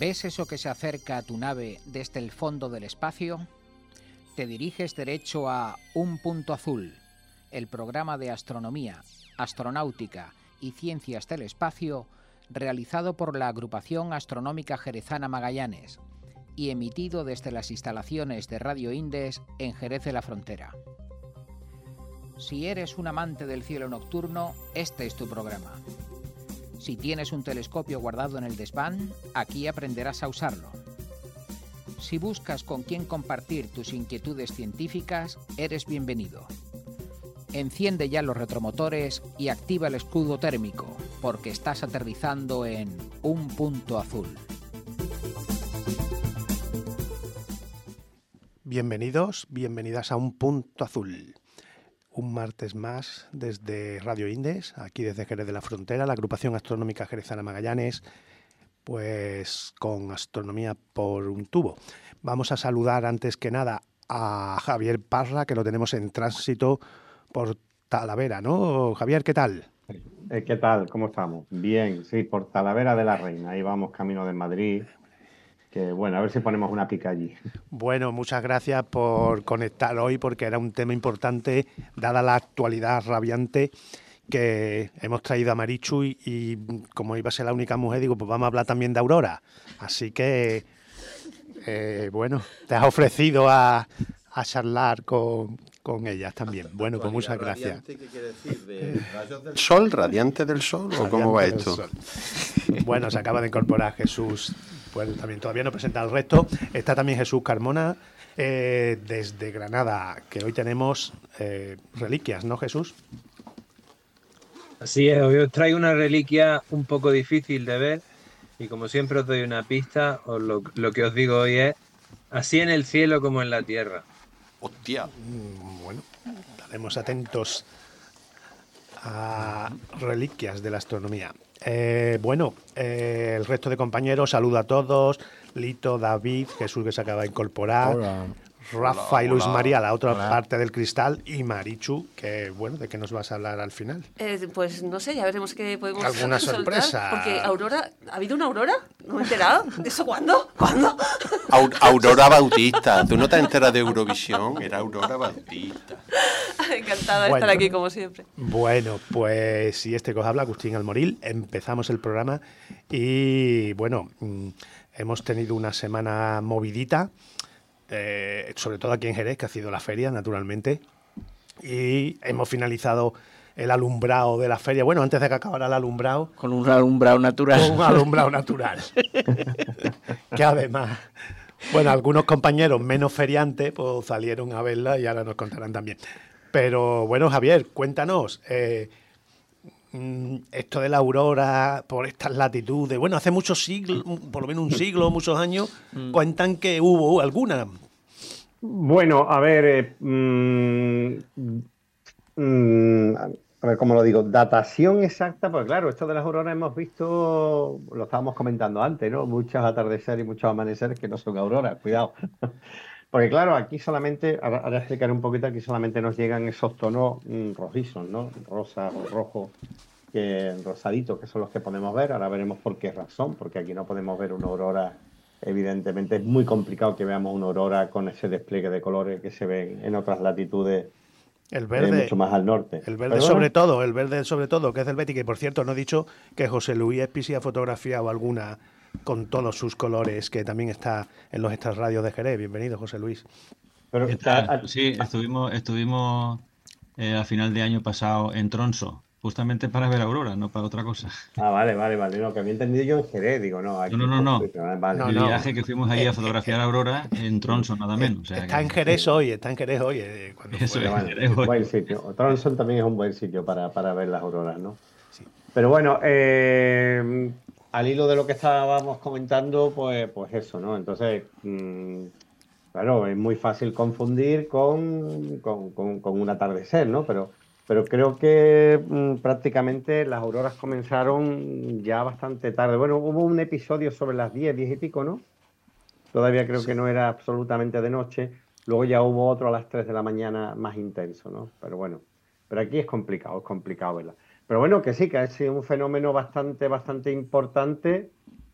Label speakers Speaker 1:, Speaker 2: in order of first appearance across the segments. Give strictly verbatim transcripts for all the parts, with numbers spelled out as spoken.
Speaker 1: ¿Ves eso que se acerca a tu nave desde el fondo del espacio? Te diriges derecho a Un Punto Azul, el programa de astronomía, astronáutica y ciencias del espacio realizado por la Agrupación Astronómica Jerezana Magallanes y emitido desde las instalaciones de Radio Indes en Jerez de la Frontera. Si eres un amante del cielo nocturno, este es tu programa. Si tienes un telescopio guardado en el desván, aquí aprenderás a usarlo. Si buscas con quién compartir tus inquietudes científicas, eres bienvenido. Enciende ya los retromotores y activa el escudo térmico, porque estás aterrizando en Un Punto Azul.
Speaker 2: Bienvenidos, bienvenidas a Un Punto Azul. Un martes más desde Radio Indes, aquí desde Jerez de la Frontera, la Agrupación Astronómica Jerezana Magallanes, pues con astronomía por un tubo. Vamos a saludar antes que nada a Javier Parra, que lo tenemos en tránsito por Talavera, ¿no? Javier, ¿qué tal?
Speaker 3: ¿Qué tal? ¿Cómo estamos? Bien, sí, por Talavera de la Reina. Ahí vamos camino de Madrid. Que bueno, a ver si ponemos una pica allí.
Speaker 2: Bueno, muchas gracias por conectar hoy, porque era un tema importante, dada la actualidad rabiante que hemos traído a Marichu y, y como iba a ser la única mujer, digo, pues vamos a hablar también de Aurora. Así que, eh, bueno, te has ofrecido a, a charlar con, con ellas también. Bueno, pues muchas gracias.
Speaker 4: ¿Qué quiere decir? ¿De rayos del sol? ¿Radiante del sol? ¿O cómo va esto?
Speaker 2: Bueno, se acaba de incorporar Jesús. Pues también todavía no presenta el resto. Está también Jesús Carmona eh, desde Granada, que hoy tenemos eh, reliquias, ¿no, Jesús?
Speaker 5: Así es, hoy os traigo una reliquia un poco difícil de ver y como siempre os doy una pista, os lo, lo que os digo hoy es así en el cielo como en la tierra.
Speaker 4: ¡Hostia!
Speaker 2: Bueno, estaremos atentos a reliquias de la astronomía. Eh, bueno, eh, el resto de compañeros, saludo a todos. Lito, David, Jesús, que se acaba de incorporar. Hola. Rafa hola, y Luis hola. María, la otra hola. parte del cristal, y Marichu, que bueno, ¿de qué nos vas a hablar al final?
Speaker 6: Eh, pues no sé, ya veremos qué podemos
Speaker 2: ¿Alguna
Speaker 6: soltar,
Speaker 2: sorpresa?
Speaker 6: Porque Aurora, ¿ha habido una Aurora? ¿No me he enterado? ¿De eso cuándo? ¿Cuándo?
Speaker 4: Aurora Bautista, ¿tú no te enteras de Eurovisión? Era Aurora Bautista.
Speaker 6: Encantada de
Speaker 2: bueno,
Speaker 6: estar aquí como siempre.
Speaker 2: Bueno, pues si este que os habla, Agustín Almoril, empezamos el programa y bueno, hemos tenido una semana movidita. Eh, sobre todo aquí en Jerez, que ha sido la feria, naturalmente, y hemos finalizado el alumbrado de la feria. Bueno, antes de que acabara el alumbrado...
Speaker 7: Con un alumbrado natural.
Speaker 2: Con un alumbrado natural. Que además, bueno, algunos compañeros menos feriantes pues salieron a verla y ahora nos contarán también. Pero bueno, Javier, cuéntanos, eh, esto de la aurora por estas latitudes, bueno, hace muchos siglos, por lo menos un siglo, muchos años, cuentan que hubo alguna.
Speaker 3: Bueno, a ver, eh, mmm, mmm, a ver cómo lo digo, datación exacta, pues claro, esto de las auroras hemos visto, lo estábamos comentando antes, ¿no? Muchos atardeceres y muchos amaneceres que no son auroras, cuidado. Porque claro, aquí solamente, ahora, ahora explicaré un poquito, aquí solamente nos llegan esos tonos mmm, rojizos, ¿no? Rosa o rojo, que rosaditos, que son los que podemos ver. Ahora veremos por qué razón, porque aquí no podemos ver una aurora, evidentemente es muy complicado que veamos una aurora con ese despliegue de colores que se ven en otras latitudes.
Speaker 2: El verde,
Speaker 3: eh, mucho más al norte.
Speaker 2: El verde ¿Perdona? sobre todo, el verde sobre todo, que es del Betis, que por cierto no he dicho que José Luis Espisi ha fotografiado alguna con todos sus colores, que también está en los extrarradios de Jerez. Bienvenido, José Luis.
Speaker 8: Pero, ¿Qué tal? Sí, estuvimos, estuvimos eh, a final de año pasado en Tronso, justamente para ver aurora, no para otra cosa.
Speaker 3: Ah, vale, vale, vale. No, que había entendido yo en Jerez, digo, no. Aquí
Speaker 8: no, no, no.
Speaker 3: no. Vale.
Speaker 8: no el no. viaje que fuimos ahí a fotografiar aurora en Tronso, nada menos. O sea,
Speaker 2: está
Speaker 8: que...
Speaker 2: en Jerez hoy, está en Jerez hoy. Eh, cuando
Speaker 8: Eso
Speaker 2: fue.
Speaker 8: es,
Speaker 3: bueno,
Speaker 8: Jerez hoy.
Speaker 3: Buen sitio. Tronso también es un buen sitio para, para ver las auroras, ¿no? Sí. Pero bueno, eh, al hilo de lo que estábamos comentando, pues, pues eso, ¿no? Entonces, mmm, claro, es muy fácil confundir con, con, con, con un atardecer, ¿no? Pero, pero creo que mmm, prácticamente las auroras comenzaron ya bastante tarde. Bueno, hubo un episodio sobre las diez, diez y pico, ¿no? Todavía creo sí. que no era absolutamente de noche. Luego ya hubo otro a las tres de la mañana más intenso, ¿no? Pero bueno, pero aquí es complicado, es complicado verla. Pero bueno, que sí, que ha sido un fenómeno bastante, bastante importante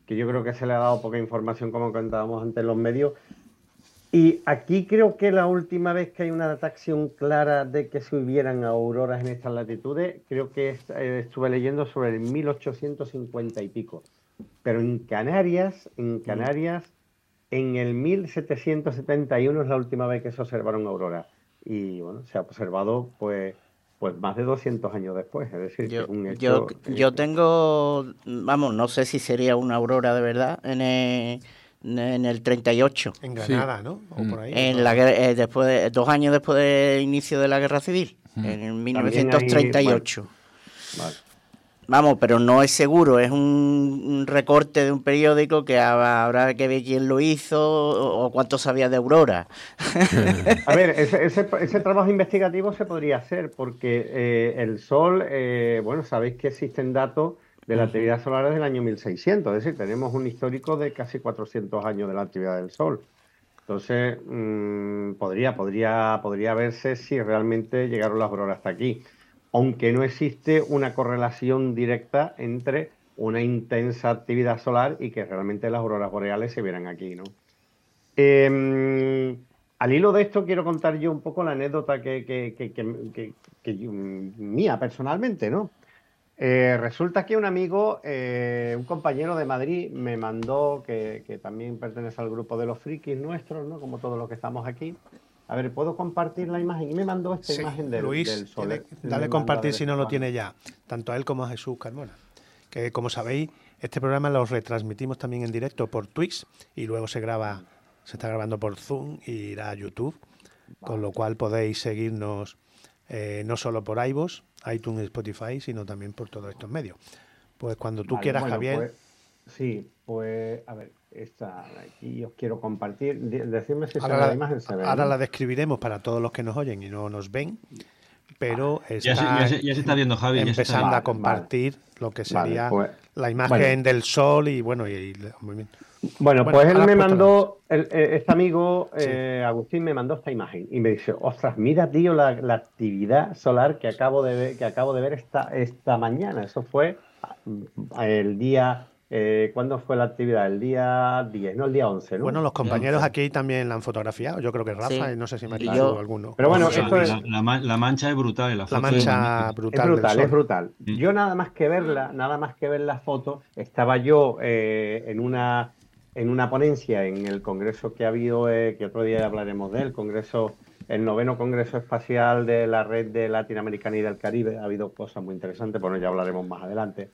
Speaker 3: que yo creo que se le ha dado poca información, como contábamos antes en los medios. Y aquí creo que la última vez que hay una datación clara de que se hubieran auroras en estas latitudes, creo que es, eh, estuve leyendo sobre el mil ochocientos cincuenta y pico. Pero en Canarias, en Canarias, en el mil setecientos setenta y uno es la última vez que se observaron auroras. Y bueno, se ha observado pues, pues más de doscientos años después. Es decir,
Speaker 7: Yo,
Speaker 3: que es un hecho,
Speaker 7: yo,
Speaker 3: eh,
Speaker 7: yo tengo, vamos, no sé si sería una aurora de verdad en el, en el treinta y ocho.
Speaker 2: En Granada, ¿no? O por ahí.
Speaker 7: En
Speaker 2: ¿no?
Speaker 7: la, guerra- eh, después de, dos años después del inicio de la Guerra Civil, en el mil novecientos treinta y ocho.
Speaker 3: Vale.
Speaker 7: Vamos, pero no es seguro, es un, un recorte de un periódico que habrá, habrá que ver quién lo hizo o, o cuánto sabía de aurora.
Speaker 3: A ver, ese, ese, ese trabajo investigativo se podría hacer porque eh, el Sol, eh, bueno, sabéis que existen datos de la actividad solar desde el año mil seiscientos, es decir, tenemos un histórico de casi cuatrocientos años de la actividad del Sol. Entonces, mmm, podría, podría, podría verse si realmente llegaron las auroras hasta aquí, aunque no existe una correlación directa entre una intensa actividad solar y que realmente las auroras boreales se vieran aquí, ¿no? Eh, al hilo de esto quiero contar yo un poco la anécdota que, que, que, que, que, que yo, mía personalmente, ¿no? Eh, resulta que un amigo, eh, un compañero de Madrid me mandó, que, que también pertenece al grupo de los frikis nuestros, ¿no? Como todos los que estamos aquí. A ver, ¿puedo compartir la imagen? Y me mandó esta
Speaker 2: Sí,
Speaker 3: imagen del,
Speaker 2: Luis,
Speaker 3: del Sol.
Speaker 2: dale,
Speaker 3: Me
Speaker 2: dale a
Speaker 3: manda
Speaker 2: compartir
Speaker 3: de
Speaker 2: si no
Speaker 3: vez
Speaker 2: lo
Speaker 3: en
Speaker 2: tiene
Speaker 3: cuando.
Speaker 2: ya, tanto a él como a Jesús Carmona. Que como sabéis, este programa lo retransmitimos también en directo por Twitch y luego se graba, se está grabando por Zoom y irá a YouTube, con lo cual podéis seguirnos eh, no solo por iVoox, iTunes, Spotify, sino también por todos estos medios. Pues cuando tú
Speaker 3: Vale,
Speaker 2: quieras,
Speaker 3: bueno,
Speaker 2: Javier.
Speaker 3: pues, sí, pues a ver, esta de aquí os quiero compartir. De- Decidme si se
Speaker 2: Ahora
Speaker 3: ve la
Speaker 2: la,
Speaker 3: imagen, se ve,
Speaker 2: ahora
Speaker 3: ¿no?
Speaker 2: la describiremos para todos los que nos oyen y no nos ven, pero
Speaker 8: Ya se,
Speaker 2: está
Speaker 8: ya se- ya se está viendo, Javi. Ya se está
Speaker 2: empezando
Speaker 8: viendo.
Speaker 2: a
Speaker 3: Vale,
Speaker 2: compartir lo que
Speaker 3: Vale,
Speaker 2: sería
Speaker 3: pues,
Speaker 2: la imagen
Speaker 3: bueno.
Speaker 2: del sol y bueno, y, y el movimiento.
Speaker 3: Bueno,
Speaker 2: Bueno,
Speaker 3: pues él
Speaker 2: ahora
Speaker 3: me
Speaker 2: has puesto la
Speaker 3: mandó, el- eh, este amigo,
Speaker 2: Sí.
Speaker 3: eh, Agustín, me mandó esta imagen y me dice, ostras, mira, tío, la, la actividad solar que acabo de ver, que acabo de ver esta, esta mañana. Eso fue ah, el día, eh, ¿cuándo fue la actividad? El día diez, no, el día once, ¿no?
Speaker 2: Bueno, los compañeros
Speaker 3: once.
Speaker 2: aquí también la han fotografiado. Yo creo que Rafa,
Speaker 7: Sí.
Speaker 2: y no sé si me ha
Speaker 7: Y
Speaker 2: dicho
Speaker 7: yo-
Speaker 2: alguno.
Speaker 3: Pero bueno,
Speaker 2: O José
Speaker 3: esto
Speaker 2: Luis.
Speaker 3: es-
Speaker 8: La, la man- la mancha es brutal en la
Speaker 2: La
Speaker 8: foto.
Speaker 2: mancha
Speaker 8: es magnífica.
Speaker 3: Es
Speaker 2: brutal del
Speaker 3: brutal,
Speaker 2: sol.
Speaker 3: es brutal.
Speaker 8: Mm.
Speaker 3: Yo nada más que verla, nada más que ver la foto, estaba yo eh, en una en una ponencia en el congreso que ha habido, eh, que otro día hablaremos de él, congreso, el noveno congreso espacial de la red de Latinoamericana y del Caribe. Ha habido cosas muy interesantes, bueno, ya hablaremos más adelante.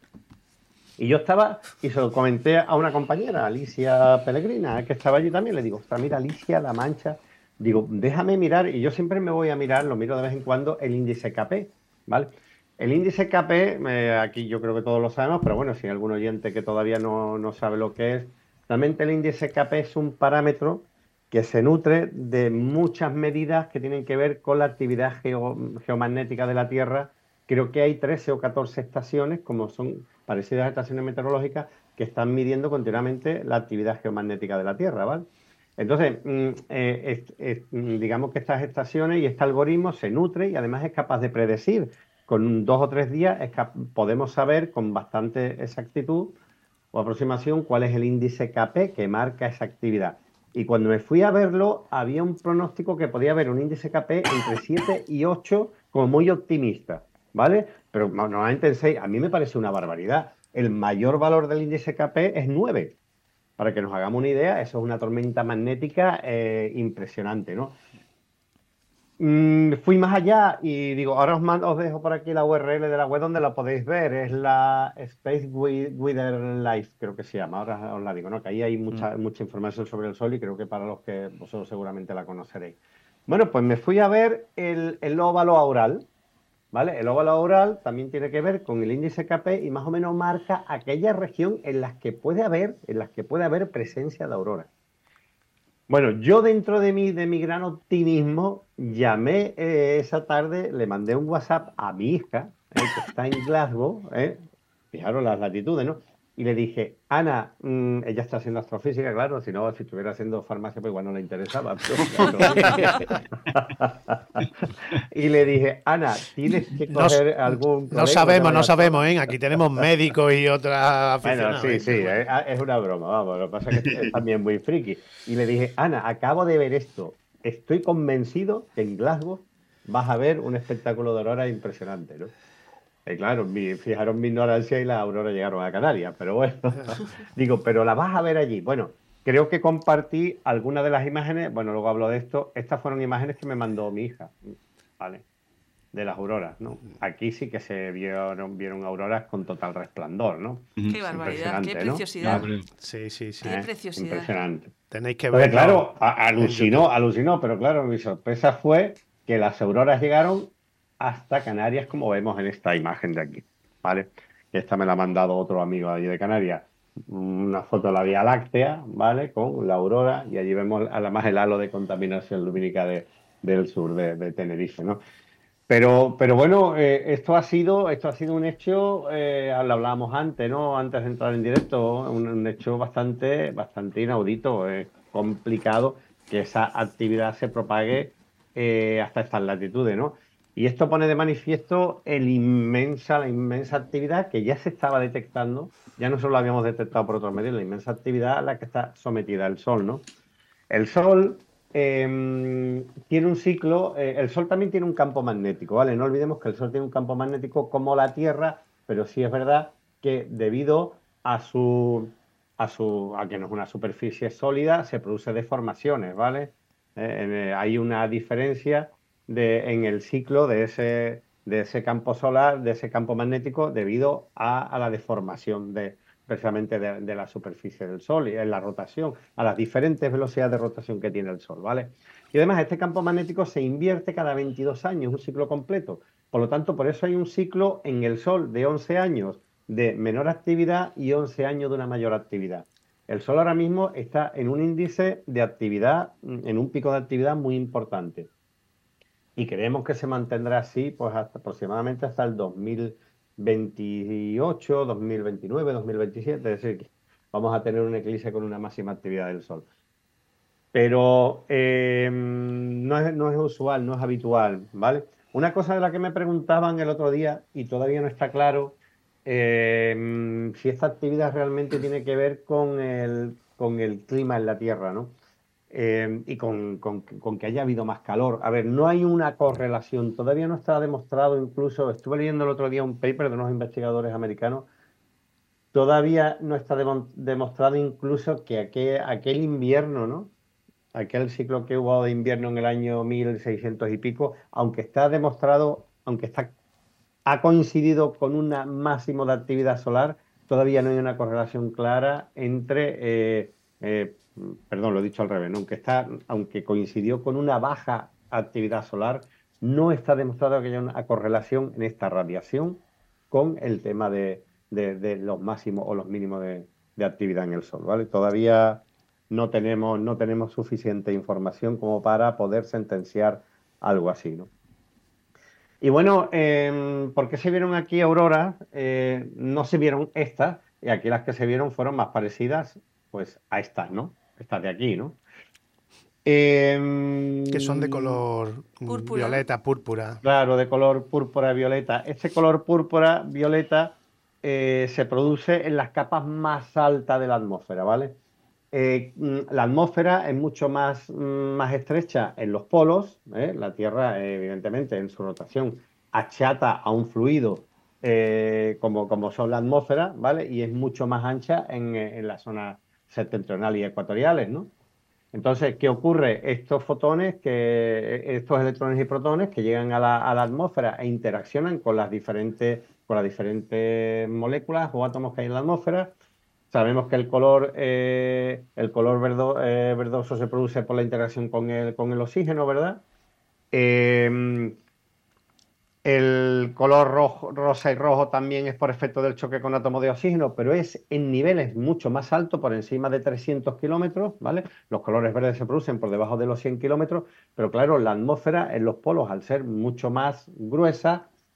Speaker 3: Y yo estaba, y se lo comenté a una compañera, Alicia Pellegrina, que estaba allí también. Le digo, ostras, mira, Alicia, La Mancha. Digo, déjame mirar, y yo siempre me voy a mirar, lo miro de vez en cuando, el índice K P, ¿vale? El índice K P, eh, aquí yo creo que todos lo sabemos, pero bueno, si hay algún oyente que todavía no, no sabe lo que es, realmente el índice K P es un parámetro que se nutre de muchas medidas que tienen que ver con la actividad geo- geomagnética de la Tierra. Creo que hay trece o catorce estaciones, como son parecidas a estaciones meteorológicas, que están midiendo continuamente la actividad geomagnética de la Tierra, ¿vale? Entonces, mm, eh, es- es, mm, digamos que estas estaciones y este algoritmo se nutre y además es capaz de predecir. Con dos o tres días es cap- podemos saber con bastante exactitud o aproximación cuál es el índice K P que marca esa actividad. Y cuando me fui a verlo, había un pronóstico que podía haber un índice K P entre siete y ocho como muy optimista, ¿vale? Pero no- normalmente en seis, a mí me parece una barbaridad. El mayor valor del índice K P es nueve. Para que nos hagamos una idea, eso es una tormenta magnética eh, impresionante, ¿no? Mm, fui más allá y digo, ahora os, mando, os dejo por aquí la U R L de la web donde la podéis ver. Es la Space Wi- Weather Life, creo que se llama. Ahora os la digo, ¿no? Que ahí hay mucha, mucha información sobre el Sol y creo que para los que vosotros seguramente la conoceréis. Bueno, pues me fui a ver el, el óvalo aural, ¿vale? El óvalo aural también tiene que ver con el índice K P y más o menos marca aquella región en las que puede haber, en las que puede haber presencia de aurora. Bueno, yo dentro de mi, de mi gran optimismo, llamé eh, esa tarde, le mandé un WhatsApp a mi hija, eh, que está en Glasgow, eh, fijaros las latitudes, ¿no? y le dije, Ana, mmm, ella está haciendo astrofísica, claro, si no, si estuviera haciendo farmacia, pues igual no le interesaba. Y le dije, Ana, tienes que coger no, algún...
Speaker 2: No sabemos, no sabemos, ¿eh? Aquí tenemos médicos y otras aficionadas.
Speaker 3: Bueno, sí, sí, es, es una broma, vamos, lo que pasa es que es también muy friki. Y le dije, Ana, acabo de ver esto, estoy convencido que en Glasgow vas a ver un espectáculo de aurora impresionante, ¿no? Y claro, mi, fijaron mi ignorancia y las auroras llegaron a Canarias, pero bueno, digo, pero la vas a ver allí. Bueno, creo que compartí algunas de las imágenes, bueno, luego hablo de esto, estas fueron imágenes que me mandó mi hija, ¿vale? De las auroras, ¿no? Aquí sí que se vieron, vieron auroras con total resplandor, ¿no?
Speaker 6: Qué barbaridad, qué preciosidad.
Speaker 2: ¿no? Sí, sí, sí.
Speaker 6: Qué preciosidad.
Speaker 3: Impresionante.
Speaker 2: Tenéis que ver.
Speaker 3: Claro, alucinó, alucinó, pero claro, mi sorpresa fue que las auroras llegaron hasta Canarias, como vemos en esta imagen de aquí, ¿vale? Esta me la ha mandado otro amigo allí de Canarias, una foto de la Vía Láctea, ¿vale? Con la aurora, y allí vemos además el halo de contaminación lumínica de, del sur de, de Tenerife, ¿no? Pero, pero bueno, eh, esto ha sido, esto ha sido un hecho, eh, lo hablábamos antes, ¿no? Antes de entrar en directo, un, un hecho bastante, bastante inaudito, es eh, complicado que esa actividad se propague eh, hasta estas latitudes, ¿no? Y esto pone de manifiesto el inmensa, la inmensa actividad que ya se estaba detectando, ya no solo la habíamos detectado por otros medios, la inmensa actividad a la que está sometida el Sol, ¿no? El Sol eh, tiene un ciclo, eh, el Sol también tiene un campo magnético, ¿vale? No olvidemos que el Sol tiene un campo magnético como la Tierra, pero sí es verdad que debido a su, a su, a que no es una superficie sólida, se produce deformaciones, ¿vale? Eh, eh, hay una diferencia De, en el ciclo de ese, de ese campo solar, de ese campo magnético, debido a, a la deformación de, precisamente de, de la superficie del Sol y en la rotación, a las diferentes velocidades de rotación que tiene el Sol, ¿vale? Y además este campo magnético se invierte cada veintidós años, un ciclo completo. Por lo tanto, por eso hay un ciclo en el Sol de once años de menor actividad y once años de una mayor actividad. El Sol ahora mismo está en un índice de actividad, en un pico de actividad muy importante. Y creemos que se mantendrá así pues hasta aproximadamente hasta el dos mil veintiocho, dos mil veintinueve, dos mil veintisiete, es decir, que vamos a tener un eclipse con una máxima actividad del Sol. Pero eh, no, es, no es usual, no es habitual, ¿vale? Una cosa de la que me preguntaban el otro día, y todavía no está claro, eh, si esta actividad realmente tiene que ver con el, con el clima en la Tierra, ¿no? Eh, y con, con, con que haya habido más calor. A ver, no hay una correlación, todavía no está demostrado, incluso estuve leyendo el otro día un paper de unos investigadores americanos, todavía no está de, demostrado incluso que aquel, aquel invierno, ¿no? Aquel ciclo que hubo de invierno en el año mil seiscientos y pico, aunque está demostrado, aunque está, ha coincidido con un máximo de actividad solar, todavía no hay una correlación clara entre... Eh, eh, perdón, lo he dicho al revés, ¿no? aunque, está, aunque coincidió con una baja actividad solar, no está demostrado que haya una correlación en esta radiación con el tema de, de, de los máximos o los mínimos de, de actividad en el Sol, ¿vale? Todavía no tenemos, no tenemos suficiente información como para poder sentenciar algo así, ¿no? Y bueno, eh, ¿por qué se vieron aquí auroras? Eh, no se vieron estas, y aquí las que se vieron fueron más parecidas pues a estas, ¿no? Estas de aquí, ¿no? Eh,
Speaker 2: que son de color
Speaker 6: púrpura.
Speaker 2: violeta, púrpura.
Speaker 3: Claro, de color púrpura, violeta. Este color púrpura, violeta, eh, se produce en las capas más altas de la atmósfera, ¿vale? Eh, la atmósfera es mucho más, más estrecha en los polos, ¿eh? La Tierra, eh, evidentemente, en su rotación, achata a un fluido eh, como, como son la atmósfera, ¿vale? Y es mucho más ancha en, en la zona septentrional y ecuatoriales, ¿no? Entonces, ¿qué ocurre? Estos fotones, que, estos electrones y protones que llegan a la, a la atmósfera e interaccionan con las diferentes, con las diferentes moléculas o átomos que hay en la atmósfera. Sabemos que el color, eh, el color verdo, eh, verdoso se produce por la interacción con el, con el oxígeno, ¿verdad? Eh, El color rojo, rosa y rojo también es por efecto del choque con átomos de oxígeno, pero es en niveles mucho más altos, por encima de trescientos kilómetros, ¿vale? Los colores verdes se producen por debajo de los cien kilómetros, pero claro, la atmósfera en los polos, al ser mucho más gruesa,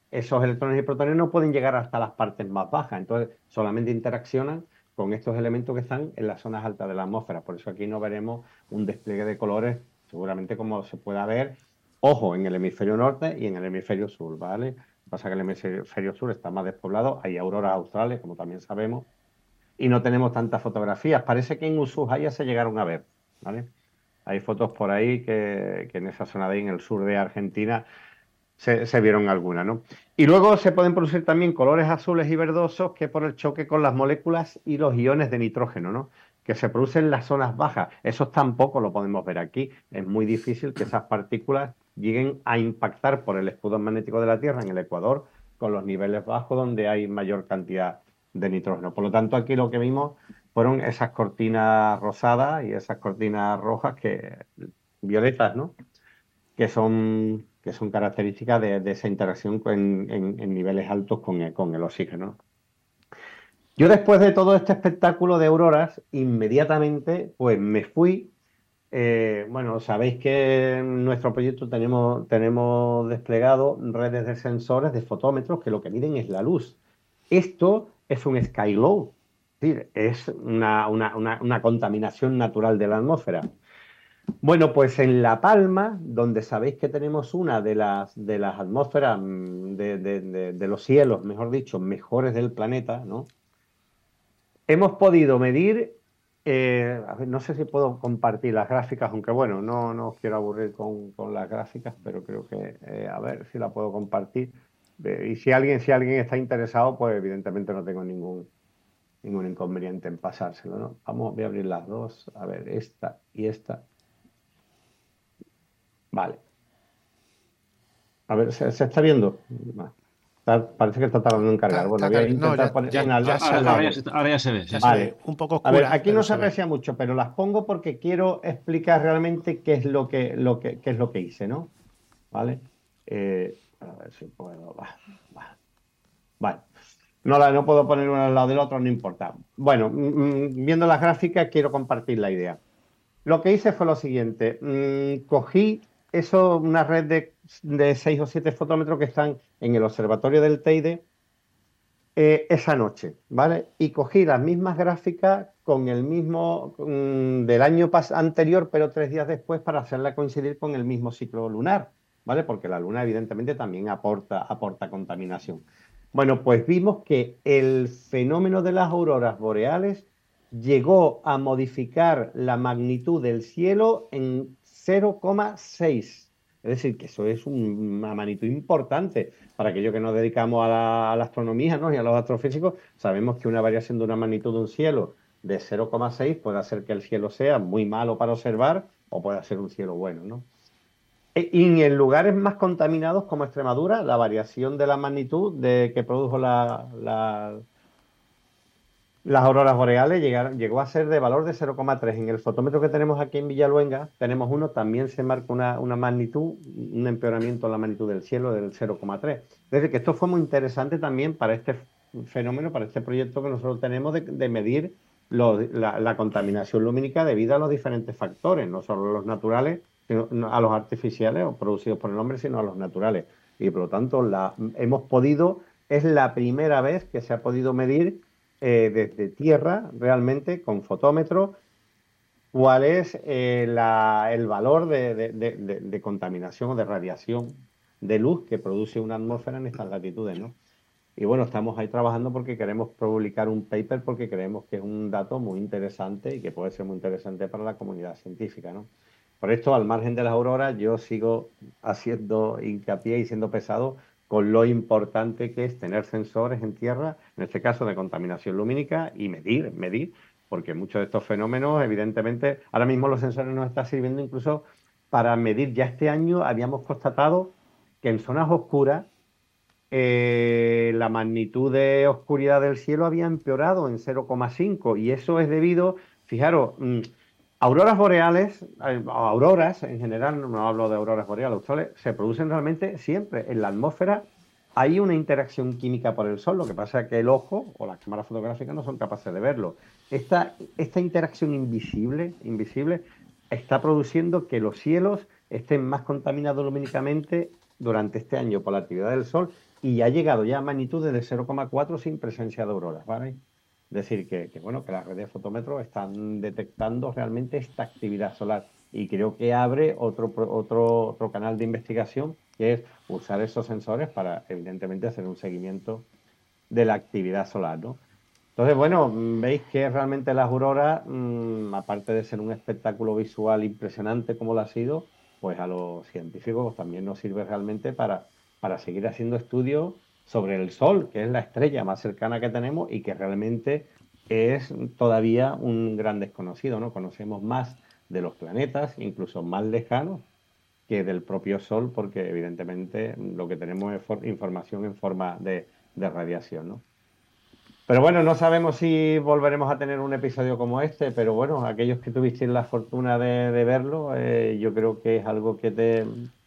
Speaker 3: esos electrones y protones no pueden llegar hasta las partes más bajas, entonces solamente interaccionan con estos elementos que están en las zonas altas de la atmósfera. Por eso aquí no veremos un despliegue de colores, seguramente como se pueda ver, ojo, en el hemisferio norte y en el hemisferio sur, ¿vale? Lo que pasa es que el hemisferio sur está más despoblado, hay auroras australes, como también sabemos, y no tenemos tantas fotografías. Parece que en Ushuaia se llegaron a ver, ¿vale? Hay fotos por ahí que, que en esa zona de ahí, en el sur de Argentina, se, se vieron algunas, ¿no? Y luego se pueden producir también colores azules y verdosos que por el choque con las moléculas y los iones de nitrógeno, ¿no? Que se producen en las zonas bajas. Eso tampoco lo podemos ver aquí. Es muy difícil que esas partículas lleguen a impactar por el escudo magnético de la Tierra en el ecuador con los niveles bajos donde hay mayor cantidad de nitrógeno. Por lo tanto, aquí lo que vimos fueron esas cortinas rosadas y esas cortinas rojas, que violetas, ¿no? Que son, que son características de, de esa interacción en, en, en niveles altos con el, con el oxígeno. Yo, después de todo este espectáculo de auroras, inmediatamente pues me fui. Eh, bueno, sabéis que en nuestro proyecto tenemos, tenemos desplegado redes de sensores, de fotómetros, que lo que miden es la luz. Esto es un skylow, es decir, es una, una, una, una contaminación natural de la atmósfera. Bueno, pues en La Palma, donde sabéis que tenemos una de las, de las atmósferas, de, de, de, de los cielos, mejor dicho, mejores del planeta, ¿no? Hemos podido medir, eh, a ver, no sé si puedo compartir las gráficas, aunque bueno, no, no os quiero aburrir con, con las gráficas, pero creo que, eh, a ver si la puedo compartir. Eh, y si alguien, si alguien está interesado, pues evidentemente no tengo ningún, ningún inconveniente en pasárselo, ¿no? Vamos, voy a abrir las dos, a ver, esta y esta. Vale. A ver, ¿se, se está viendo? Está, parece que está tardando en cargar.
Speaker 2: Está,
Speaker 3: bueno,
Speaker 2: está
Speaker 3: voy a intentar
Speaker 2: no, ya,
Speaker 3: poner
Speaker 2: ya,
Speaker 3: una...
Speaker 2: ya
Speaker 8: ahora, ahora, ya, ahora ya se ve. Ya
Speaker 3: vale.
Speaker 8: se ve.
Speaker 2: Un poco oscura,
Speaker 3: a ver, aquí no se
Speaker 2: se
Speaker 3: aprecia
Speaker 2: ve.
Speaker 3: mucho, pero las pongo porque quiero explicar realmente qué es lo que, lo que, qué es lo que hice, ¿no? ¿Vale? Eh, a ver si puedo... Va, va. Vale. No, la, no puedo poner una al lado del otro, no importa. Bueno, mmm, viendo las gráficas, quiero compartir la idea. Lo que hice fue lo siguiente. Mmm, cogí eso, una red de, de seis o siete fotómetros que están en el observatorio del Teide eh, esa noche, ¿vale? Y cogí las mismas gráficas con el mismo mmm, del año anterior, pero tres días después, para hacerla coincidir con el mismo ciclo lunar, ¿vale? Porque la luna evidentemente también aporta, aporta contaminación. Bueno, pues vimos que el fenómeno de las auroras boreales llegó a modificar la magnitud del cielo en cero coma seis. Es decir, que eso es un, una magnitud importante. Para aquellos que nos dedicamos a la, a la astronomía, ¿no? Y a los astrofísicos, sabemos que una variación de una magnitud de un cielo de cero coma seis puede hacer que el cielo sea muy malo para observar o puede ser un cielo bueno, ¿no? Y en lugares más contaminados como Extremadura, la variación de la magnitud de que produjo la, la, las auroras boreales llegaron, llegó a ser de valor de cero coma tres. En el fotómetro que tenemos aquí en Villaluenga, tenemos uno, también se marca una, una magnitud, un empeoramiento en la magnitud del cielo del cero coma tres. Es decir, que esto fue muy interesante también para este fenómeno, para este proyecto que nosotros tenemos de, de medir lo, la, la contaminación lumínica debido a los diferentes factores, no solo los naturales, sino a los artificiales o producidos por el hombre, sino a los naturales. Y por lo tanto, la, hemos podido, es la primera vez que se ha podido medir eh, desde tierra, realmente, con fotómetro, cuál es eh, la, el valor de, de, de, de contaminación o de radiación de luz que produce una atmósfera en estas latitudes, ¿no? Y bueno, estamos ahí trabajando porque queremos publicar un paper, porque creemos que es un dato muy interesante y que puede ser muy interesante para la comunidad científica, ¿no? Por esto, al margen de las auroras, yo sigo haciendo hincapié y siendo pesado con lo importante que es tener sensores en tierra, en este caso de contaminación lumínica, y medir, medir, porque muchos de estos fenómenos, evidentemente, ahora mismo los sensores nos están sirviendo incluso para medir. Ya este año habíamos constatado que en zonas oscuras eh, la magnitud de oscuridad del cielo había empeorado en cero coma cinco, y eso es debido, fijaros, mmm, auroras boreales, auroras en general, no hablo de auroras boreales, australes, se producen realmente siempre. En la atmósfera hay una interacción química por el sol, lo que pasa es que el ojo o las cámaras fotográficas no son capaces de verlo. Esta, esta interacción invisible, invisible está produciendo que los cielos estén más contaminados lumínicamente durante este año por la actividad del sol y ha llegado ya a magnitudes de cero coma cuatro sin presencia de auroras, ¿vale? Es decir, que, que, bueno, que las redes de fotómetros están detectando realmente esta actividad solar y creo que abre otro, otro, otro canal de investigación, que es usar esos sensores para, evidentemente, hacer un seguimiento de la actividad solar, ¿no? Entonces, bueno, veis que realmente las auroras, mmm, aparte de ser un espectáculo visual impresionante como lo ha sido, pues a los científicos también nos sirve realmente para, para seguir haciendo estudios sobre el Sol, que es la estrella más cercana que tenemos y que realmente es todavía un gran desconocido, ¿no? Conocemos más de los planetas, incluso más lejanos, que del propio Sol, porque evidentemente lo que tenemos es for- información en forma de, de radiación, ¿no? Pero bueno, no sabemos si volveremos a tener un episodio como este, pero bueno, aquellos que tuvisteis la fortuna de, de verlo, eh, yo creo que es algo que te,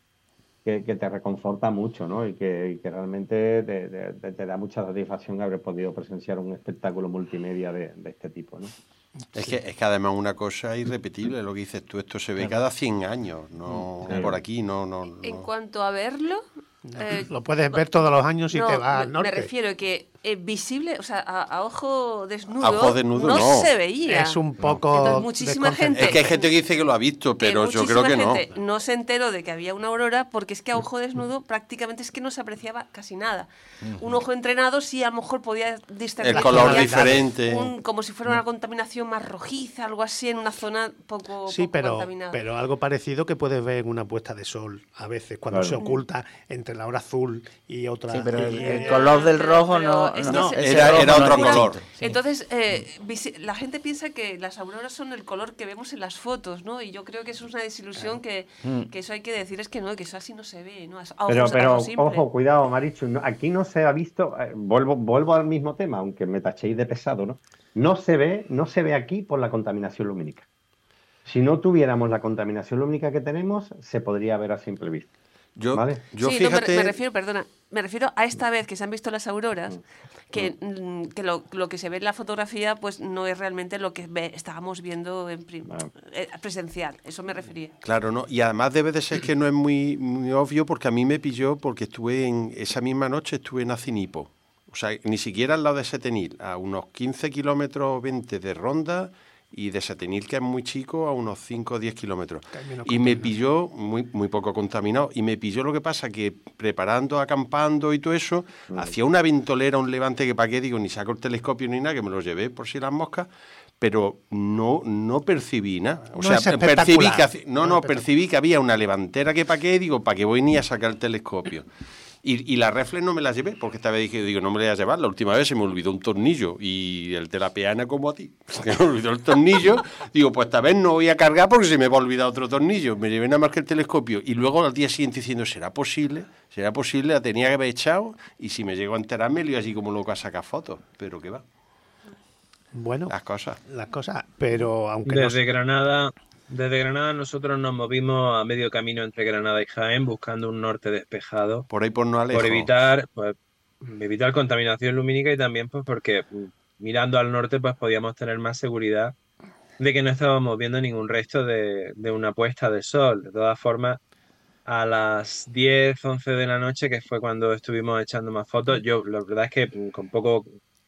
Speaker 3: que, que te reconforta mucho, ¿no? Y que, y que realmente te, te, te da mucha satisfacción haber podido presenciar un espectáculo multimedia de, de este tipo, ¿no?
Speaker 4: Es que, es que además una cosa irrepetible, lo que dices tú, esto se ve cada cien años, no
Speaker 3: Claro.
Speaker 4: por aquí, no, no, no.
Speaker 6: En cuanto a verlo, eh,
Speaker 2: Lo puedes ver todos los años y
Speaker 6: no,
Speaker 2: te vas
Speaker 6: me,
Speaker 2: al norte.
Speaker 6: me refiero que eh, visible, o sea, a, a ojo desnudo,
Speaker 4: A ojo desnudo,
Speaker 6: no,
Speaker 4: no.
Speaker 6: se veía.
Speaker 2: Es un poco
Speaker 6: Entonces, muchísima
Speaker 2: desconcertante.
Speaker 6: gente-
Speaker 4: Es que hay gente que dice que lo ha visto, pero
Speaker 6: que
Speaker 4: yo creo que no.
Speaker 6: muchísima gente no se enteró de que había una aurora porque es que a ojo desnudo prácticamente es que no se apreciaba casi nada. Un ojo entrenado sí a lo mejor podía discernir.
Speaker 4: El color
Speaker 6: que había
Speaker 4: diferente.
Speaker 6: un- como si fuera una contaminación más rojiza, algo así, en una zona poco,
Speaker 2: Sí,
Speaker 6: poco
Speaker 2: pero,
Speaker 6: contaminada.
Speaker 2: pero algo parecido que puedes ver en una puesta de sol a veces, cuando
Speaker 3: Claro.
Speaker 2: se oculta entre la hora azul y otra.
Speaker 7: Sí, pero el,
Speaker 2: y-
Speaker 7: el
Speaker 2: y-
Speaker 7: color del
Speaker 6: Pero-
Speaker 7: rojo
Speaker 6: pero
Speaker 7: no,
Speaker 6: es que
Speaker 7: no,
Speaker 6: se-
Speaker 7: ese
Speaker 4: Era-
Speaker 7: rojo
Speaker 4: era
Speaker 7: no
Speaker 4: otro
Speaker 7: es
Speaker 4: color.
Speaker 7: distinto. Sí.
Speaker 6: Entonces, eh, visi- la gente piensa que las auroras son el color que vemos en las fotos, ¿no? Y yo creo que eso es una desilusión que,
Speaker 7: Mm.
Speaker 6: que eso hay que decir, es que no, que eso así no se ve, ¿no? A
Speaker 3: Pero,
Speaker 6: ojos- a
Speaker 3: pero
Speaker 6: ojo simple.
Speaker 3: ojo, cuidado, Marichu, no- aquí no se ha visto, eh, vuelvo, vuelvo al mismo tema, aunque me tachéis de pesado, ¿no? No se ve, no se ve aquí por la contaminación lumínica. Si no tuviéramos la contaminación lumínica que tenemos, se podría ver a simple vista.
Speaker 4: Yo,
Speaker 3: Vale.
Speaker 4: yo
Speaker 6: Sí, no, me-
Speaker 4: fíjate,
Speaker 6: me, refiero, perdona, me refiero a esta vez que se han visto las auroras, que, mm, que lo, lo que se ve en la fotografía pues no es realmente lo que ve- estábamos viendo en prim-
Speaker 3: Ah.
Speaker 6: eh, presencial, eso me refería.
Speaker 4: claro, ¿no? Y además debe de ser que no es muy, muy obvio porque a mí me pilló porque estuve en, esa misma noche estuve en Acinipo. O sea, ni siquiera al lado de Setenil, a unos quince kilómetros, veinte de Ronda y de Setenil, que es muy chico, a unos cinco o diez kilómetros.
Speaker 2: Que hay menos
Speaker 4: Y me
Speaker 2: contaminación.
Speaker 4: pilló muy, muy poco contaminado. Y me pilló lo que pasa que preparando, acampando y todo eso, hacía una ventolera, un levante que para qué, digo, ni saco el telescopio ni nada, que me lo llevé por si las moscas, pero no, no percibí nada. O
Speaker 2: No
Speaker 4: sea,
Speaker 2: es
Speaker 4: percibí
Speaker 2: espectacular.
Speaker 4: que, hace- no,
Speaker 2: No
Speaker 4: no,
Speaker 2: es
Speaker 4: percibí que había una levantera que para qué, digo, para qué voy ni a sacar el telescopio. Y, y la reflex no me la llevé, porque esta vez dije, digo, no me la voy a llevar. La última vez se me olvidó un tornillo y el de la peana como a ti. Se me olvidó el tornillo. Digo, pues esta vez no voy a cargar porque se me va a olvidar otro tornillo. Me llevé nada más que el telescopio. Y luego al día siguiente diciendo, ¿será posible? ¿Será posible? La tenía que haber echado y si me llego a enterarme, le iba así como loco a sacar fotos. Pero qué va,
Speaker 2: Bueno,
Speaker 4: las cosas.
Speaker 2: las cosas, pero aunque no
Speaker 5: Desde
Speaker 2: se-
Speaker 5: Granada, desde Granada nosotros nos movimos a medio camino entre Granada y Jaén buscando un norte despejado
Speaker 4: Por ahí por no alejo.
Speaker 5: por evitar, pues, evitar contaminación lumínica y también pues porque mm, mirando al norte pues podíamos tener más seguridad de que no estábamos viendo ningún resto de, de una puesta de sol. De todas formas, a las diez, once de la noche, que fue cuando estuvimos echando más fotos, yo la verdad es que mm, con poco,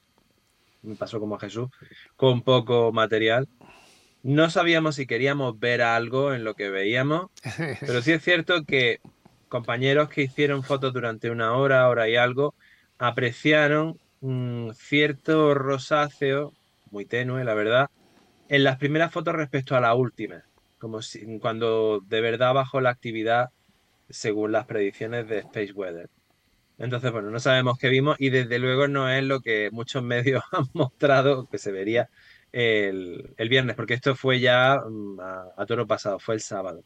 Speaker 5: me pasó como a Jesús, con poco material, no sabíamos si queríamos ver algo en lo que veíamos, pero sí es cierto que compañeros que hicieron fotos durante una hora, hora y algo, apreciaron un cierto rosáceo, muy tenue, la verdad, en las primeras fotos respecto a la última, como si, cuando de verdad bajó la actividad según las predicciones de Space Weather. Entonces, bueno, no sabemos qué vimos y desde luego no es lo que muchos medios han mostrado que se vería el, el viernes, porque esto fue ya mm, a, a toro pasado, fue el sábado.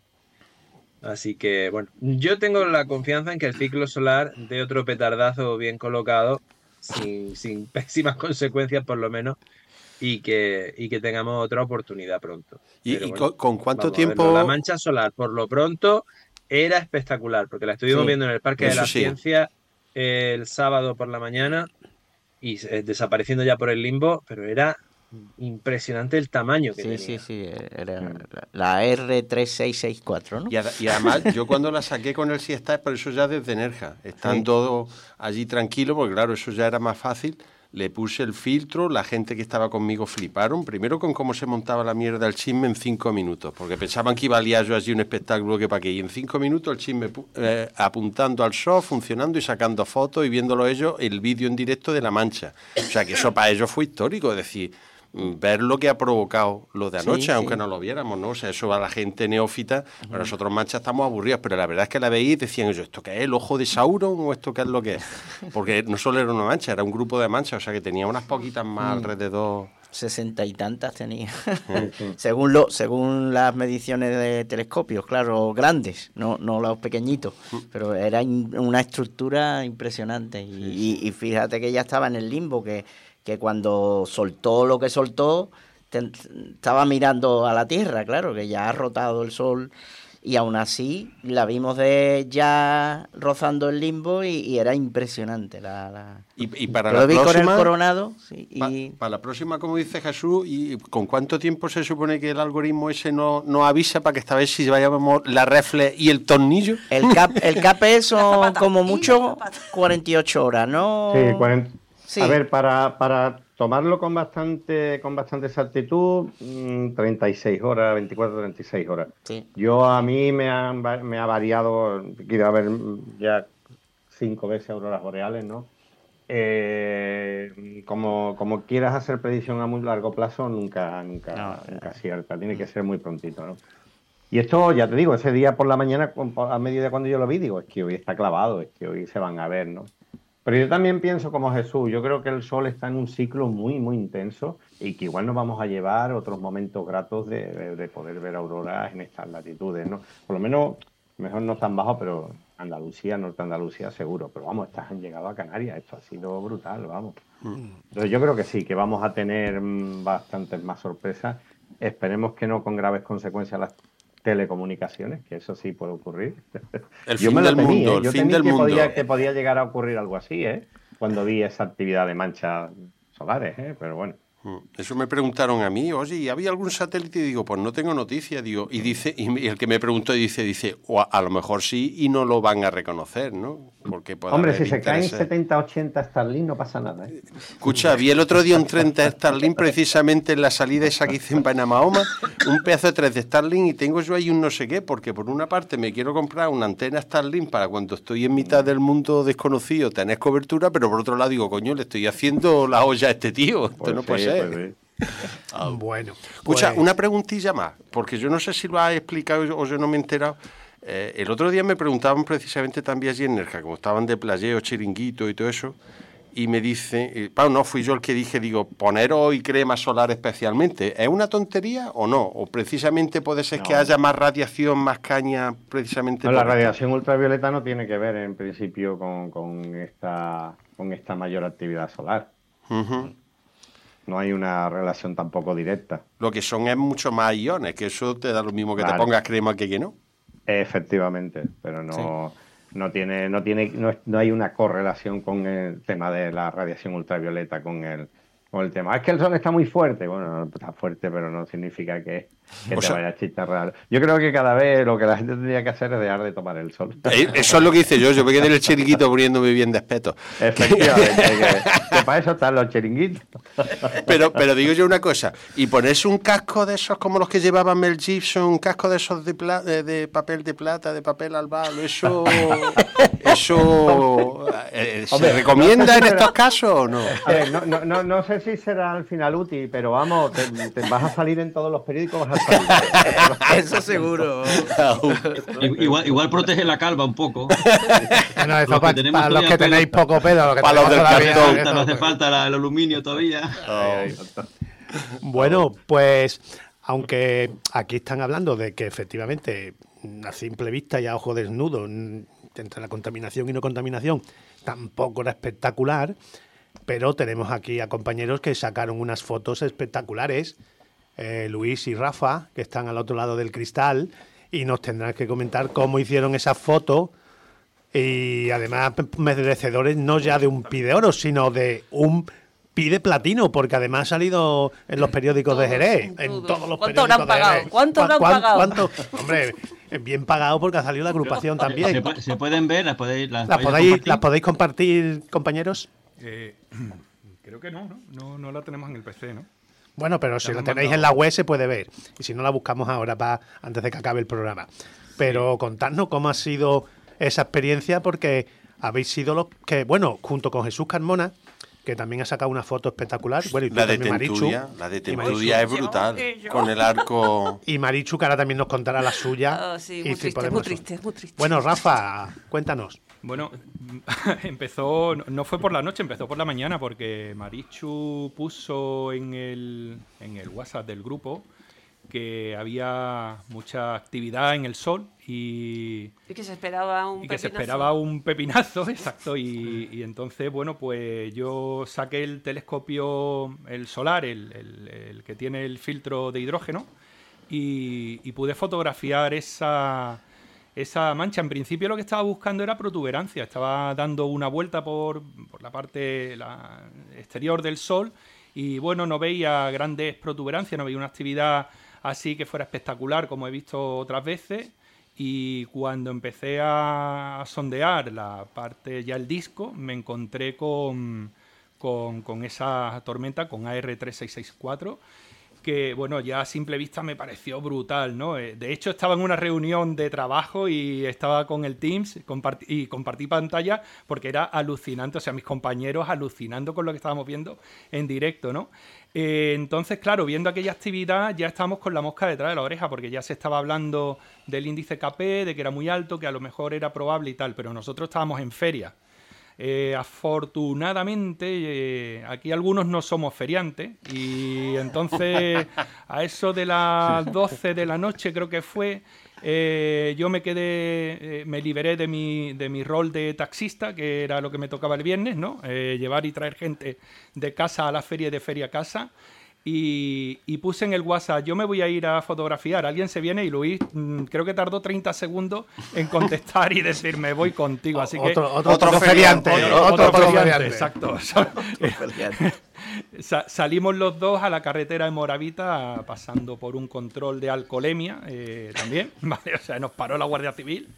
Speaker 5: Así que, bueno, yo tengo la confianza en que el ciclo solar dé otro petardazo bien colocado, sin, sin pésimas consecuencias por lo menos, y que, y que tengamos otra oportunidad pronto.
Speaker 4: ¿Y,
Speaker 5: Pero
Speaker 4: y
Speaker 5: bueno,
Speaker 4: con, con cuánto
Speaker 5: vamos a
Speaker 4: tiempo?
Speaker 5: verlo. La mancha solar, por lo pronto, era espectacular, porque la estuvimos
Speaker 7: Sí,
Speaker 5: viendo en el Parque de
Speaker 4: eso
Speaker 5: la
Speaker 4: sí.
Speaker 5: Ciencia el sábado por la mañana y eh, desapareciendo ya por el limbo, pero era impresionante el tamaño que
Speaker 7: Sí,
Speaker 5: tenía.
Speaker 7: sí, sí, era la, la R tres seis seis cuatro, ¿no?
Speaker 4: Y, ad- y además, yo cuando la saqué con el Siesta, por eso ya desde Nerja, estando allí tranquilo, porque claro, eso ya era más fácil, le puse el filtro, la gente que estaba conmigo fliparon, primero con cómo se montaba la mierda el chisme en cinco minutos, porque pensaban que iba a liar yo allí un espectáculo que para qué, y en cinco minutos el chisme pu- eh, apuntando al show, funcionando y sacando fotos y viéndolo ellos, el vídeo en directo de La Mancha. O sea que eso para ellos fue histórico, es decir, ver lo que ha provocado lo de anoche,
Speaker 7: Sí,
Speaker 4: aunque
Speaker 7: sí.
Speaker 4: no lo viéramos, ¿no? O sea, eso a la gente neófita, para nosotros manchas estamos aburridos, pero la verdad es que la veís y decían ellos, ¿esto qué es? ¿El ojo de Sauron o esto qué es lo que es? Porque no solo era una mancha, era un grupo de manchas, o sea que tenía unas poquitas más alrededor.
Speaker 7: Sesenta y tantas tenía. según lo, según las mediciones de telescopios, claro, grandes, no, no los pequeñitos. Pero era in- una estructura impresionante. Y, y- y fíjate que ya estaba en el limbo, que, que cuando soltó lo que soltó, te- estaba mirando a la Tierra, claro, que ya ha rotado el Sol. Y aún así la vimos de ya rozando el limbo y, y era impresionante. La, la...
Speaker 4: Y, y para
Speaker 7: Yo
Speaker 4: la
Speaker 7: lo vi con
Speaker 4: próxima,
Speaker 7: el Coronado. Sí,
Speaker 4: pa-
Speaker 7: y...
Speaker 4: para la próxima, como dice Jesús, ¿y con cuánto tiempo se supone que el algoritmo ese no, no avisa para que esta vez si vayamos la refle y el tornillo?
Speaker 7: El, cap, el K P son
Speaker 6: zapata.
Speaker 7: como
Speaker 6: Y la
Speaker 7: mucho
Speaker 6: zapata.
Speaker 7: cuarenta y ocho horas, ¿no?
Speaker 3: Sí, cuarenta.
Speaker 7: Sí.
Speaker 3: A ver, para, para tomarlo con bastante, con bastante exactitud, mm, treinta y seis horas, veinticuatro, treinta y seis horas.
Speaker 7: Sí.
Speaker 3: Yo a mí me, han va- me ha variado, quiero haber ya cinco veces auroras boreales, ¿no? Eh, como, como quieras hacer predicción a muy largo plazo, nunca, nunca,
Speaker 7: No,
Speaker 3: nunca acierta, tiene que ser muy prontito, ¿no? Y esto, ya te digo, ese día por la mañana, cu- a mediodía cuando yo lo vi, digo, es que hoy está clavado, es que hoy se van a ver, ¿no? Pero yo también pienso como Jesús, yo creo que el Sol está en un ciclo muy, muy intenso y que igual nos vamos a llevar otros momentos gratos de, de- de poder ver auroras en estas latitudes, ¿no? Por lo menos, mejor no tan bajo, pero Andalucía, Norte Andalucía seguro. Pero vamos, estas han llegado a Canarias, esto ha sido brutal, vamos. Entonces yo creo que sí, que vamos a tener mm, bastantes más sorpresas. Esperemos que no con graves consecuencias las telecomunicaciones, que eso sí puede ocurrir.
Speaker 4: El
Speaker 3: Yo
Speaker 4: fin
Speaker 3: me lo
Speaker 4: del
Speaker 3: temí,
Speaker 4: mundo,
Speaker 3: ¿eh?
Speaker 4: el
Speaker 3: Yo
Speaker 4: fin
Speaker 3: temí
Speaker 4: del
Speaker 3: que
Speaker 4: mundo.
Speaker 3: podía, que podía llegar a ocurrir algo así, ¿eh? Cuando vi esa actividad de manchas solares, ¿eh? Pero bueno.
Speaker 4: Mm. Eso me preguntaron a mí, oye, ¿y había algún satélite? Y digo, pues no tengo noticia, digo, y dice, y me- y el que me preguntó dice, dice, o a, a lo mejor sí y no lo van a reconocer, ¿no? Porque puede
Speaker 3: Hombre,
Speaker 4: haber
Speaker 3: si se caen
Speaker 4: intereses.
Speaker 3: setenta, ochenta Starlink no pasa nada, ¿eh?
Speaker 4: Escucha, vi el otro día un tren de Starlink precisamente en la salida esa que hice en Panamahoma, un pedazo de tren de Starlink y tengo yo ahí un no sé qué, porque por una parte me quiero comprar una antena Starlink para cuando estoy en mitad del mundo desconocido tener cobertura, pero por otro lado digo, coño, le estoy haciendo la olla a este tío, esto
Speaker 3: Pues
Speaker 4: no
Speaker 3: sí,
Speaker 4: puede ser.
Speaker 3: pues sí.
Speaker 2: Bueno,
Speaker 4: Escucha,
Speaker 2: pues,
Speaker 4: una preguntilla más, porque yo no sé si lo has explicado o yo no me he enterado. Eh, el otro día me preguntaban precisamente también allí en Nerja, como estaban de playeo, chiringuito y todo eso, y me dice, eh, Pau, no fui yo el que dije, digo, poner hoy crema solar especialmente, ¿es una tontería o no? ¿O precisamente puede ser que
Speaker 3: No.
Speaker 4: haya más radiación, más caña, precisamente
Speaker 3: No,
Speaker 4: por
Speaker 3: la
Speaker 4: esto?
Speaker 3: radiación ultravioleta no tiene que ver en principio con, con esta, con esta mayor actividad solar.
Speaker 4: Ujú.
Speaker 3: No hay una relación tampoco directa.
Speaker 4: Lo que son es mucho más iones, que eso te da lo mismo que te
Speaker 3: Claro.
Speaker 4: pongas crema que que no.
Speaker 3: Efectivamente, pero no, no tiene, no tiene, no, es- no hay una correlación con el tema de la radiación ultravioleta con el, con el tema. Es que el sol está muy fuerte. Bueno, no está fuerte, pero no significa que, que
Speaker 4: O
Speaker 3: te
Speaker 4: sea-
Speaker 3: vaya a chicharrar. Yo creo que cada vez lo que la gente tendría que hacer es dejar de tomar el sol.
Speaker 4: Eh, Eso es lo que hice yo, yo me quedé en el chiringuito poniéndome bien de espeto.
Speaker 3: Efectivamente, que, que para eso están los chiringuitos.
Speaker 4: Pero, pero digo yo una cosa, y ponerse un casco de esos como los que llevaba Mel Gibson, un casco de esos de, pla- de, de papel de plata, de papel albal, eso, eso eh, ¿se
Speaker 3: Hombre,
Speaker 4: recomienda
Speaker 3: no sé si
Speaker 4: en
Speaker 3: será-
Speaker 4: estos casos o no?
Speaker 3: A ver, no, no, no, no sé si será al final útil, pero vamos, te, te vas a salir en todos los periódicos, vas a salir.
Speaker 7: Eso seguro.
Speaker 8: I- Igual, igual protege la calva un poco.
Speaker 2: bueno, eso
Speaker 8: los que
Speaker 2: para,
Speaker 8: tenemos
Speaker 2: para los
Speaker 8: todavía
Speaker 2: que
Speaker 8: pelo-
Speaker 2: tenéis poco pelo, los que
Speaker 4: Para los
Speaker 2: tenemos
Speaker 4: del
Speaker 2: todavía,
Speaker 4: cartón,
Speaker 2: eso,
Speaker 8: No hace
Speaker 2: pues.
Speaker 8: falta la- el aluminio todavía.
Speaker 2: Bueno, pues aunque aquí están hablando de que efectivamente a simple vista y a ojo desnudo n- entre la contaminación y no contaminación tampoco era espectacular, pero tenemos aquí a compañeros que sacaron unas fotos espectaculares, eh, Luis y Rafa, que están al otro lado del cristal y nos tendrán que comentar cómo hicieron esas fotos y además merecedores no ya de un Pi de Oro, sino de un pi de platino, porque además ha salido en los periódicos
Speaker 6: todos,
Speaker 2: de Jerez,
Speaker 6: en
Speaker 2: en
Speaker 6: todos.
Speaker 2: todos los
Speaker 6: ¿Cuánto
Speaker 2: periódicos
Speaker 6: habrán pagado?
Speaker 2: de Jerez.
Speaker 6: ¿Cuánto habrán
Speaker 2: ¿Cuán-
Speaker 6: pagado?
Speaker 2: cuánto? Hombre, bien pagado porque ha salido la agrupación también.
Speaker 8: Se, pu- se pueden ver, las podéis, las
Speaker 2: ¿Las
Speaker 8: podéis
Speaker 2: podéis,
Speaker 8: compartir.
Speaker 2: ¿Las podéis compartir, compañeros?
Speaker 9: Eh, creo que no, no, no, no la tenemos en el P C, ¿no?
Speaker 2: Bueno, pero si
Speaker 9: Ya
Speaker 2: la
Speaker 9: hemos
Speaker 2: tenéis
Speaker 9: mandado.
Speaker 2: en la web se puede ver. Y si no, la buscamos ahora para antes de que acabe el programa. Pero contadnos cómo ha sido esa experiencia, porque habéis sido los que, bueno, junto con Jesús Carmona, que también ha sacado una foto espectacular. Bueno, y tú
Speaker 4: La de
Speaker 2: también, Marichu.
Speaker 4: Tenturia, la de
Speaker 2: Y
Speaker 4: Tenturia es
Speaker 2: Marichu.
Speaker 4: brutal. Con el arco.
Speaker 2: Y Marichu, que ahora también nos contará la suya.
Speaker 6: Ah, sí,
Speaker 2: Y
Speaker 6: muy
Speaker 2: si
Speaker 6: triste,
Speaker 2: podemos-
Speaker 6: muy triste, muy triste.
Speaker 2: Bueno, Rafa, cuéntanos.
Speaker 9: Bueno, empezó, no fue por la noche, empezó por la mañana, porque Marichu puso en el, en el WhatsApp del grupo que había mucha actividad en el sol y,
Speaker 6: Y que se esperaba un
Speaker 9: y que se
Speaker 6: pepinazo.
Speaker 9: esperaba un pepinazo, exacto, y, y entonces, bueno, pues yo saqué el telescopio, el solar, el, el- el que tiene el filtro de hidrógeno, y, y pude fotografiar esa, esa mancha. En principio lo que estaba buscando era protuberancia, estaba dando una vuelta por, por la parte la exterior del Sol y bueno, no veía grandes protuberancias, no veía una actividad así que fuera espectacular como he visto otras veces. Y cuando empecé a sondear la parte, ya el disco, me encontré con, con, con esa tormenta, con A R tres seis seis cuatro, que bueno, ya a simple vista me pareció brutal, ¿no? Eh, De hecho, estaba en una reunión de trabajo y estaba con el Teams comparti- y compartí pantalla porque era alucinante, o sea, mis compañeros alucinando con lo que estábamos viendo en directo, ¿no? Eh, entonces, claro, viendo aquella actividad ya estábamos con la mosca detrás de la oreja porque ya se estaba hablando del índice K P, de que era muy alto, que a lo mejor era probable y tal, pero nosotros estábamos en feria. Eh, afortunadamente, eh, aquí algunos no somos feriantes y entonces a eso de las doce de la noche creo que fue, eh, yo me quedé, eh, me liberé de mi, de mi rol de taxista, que era lo que me tocaba el viernes, ¿no? Eh, llevar y traer gente de casa a la feria y de feria a casa. Y, y puse en el WhatsApp, yo me voy a ir a fotografiar, alguien se viene y Luis mm, creo que tardó treinta segundos en contestar y decirme voy contigo, así que
Speaker 2: Otro, otro,
Speaker 4: Otro
Speaker 2: otro feriante.
Speaker 4: feriante,
Speaker 2: Otro,
Speaker 9: otro
Speaker 2: otro
Speaker 9: feriante,
Speaker 2: feriante.
Speaker 9: exacto. Sa- salimos los dos a la carretera de Moravita pasando por un control de alcoholemia eh, también, ¿vale? O sea, nos paró la Guardia Civil.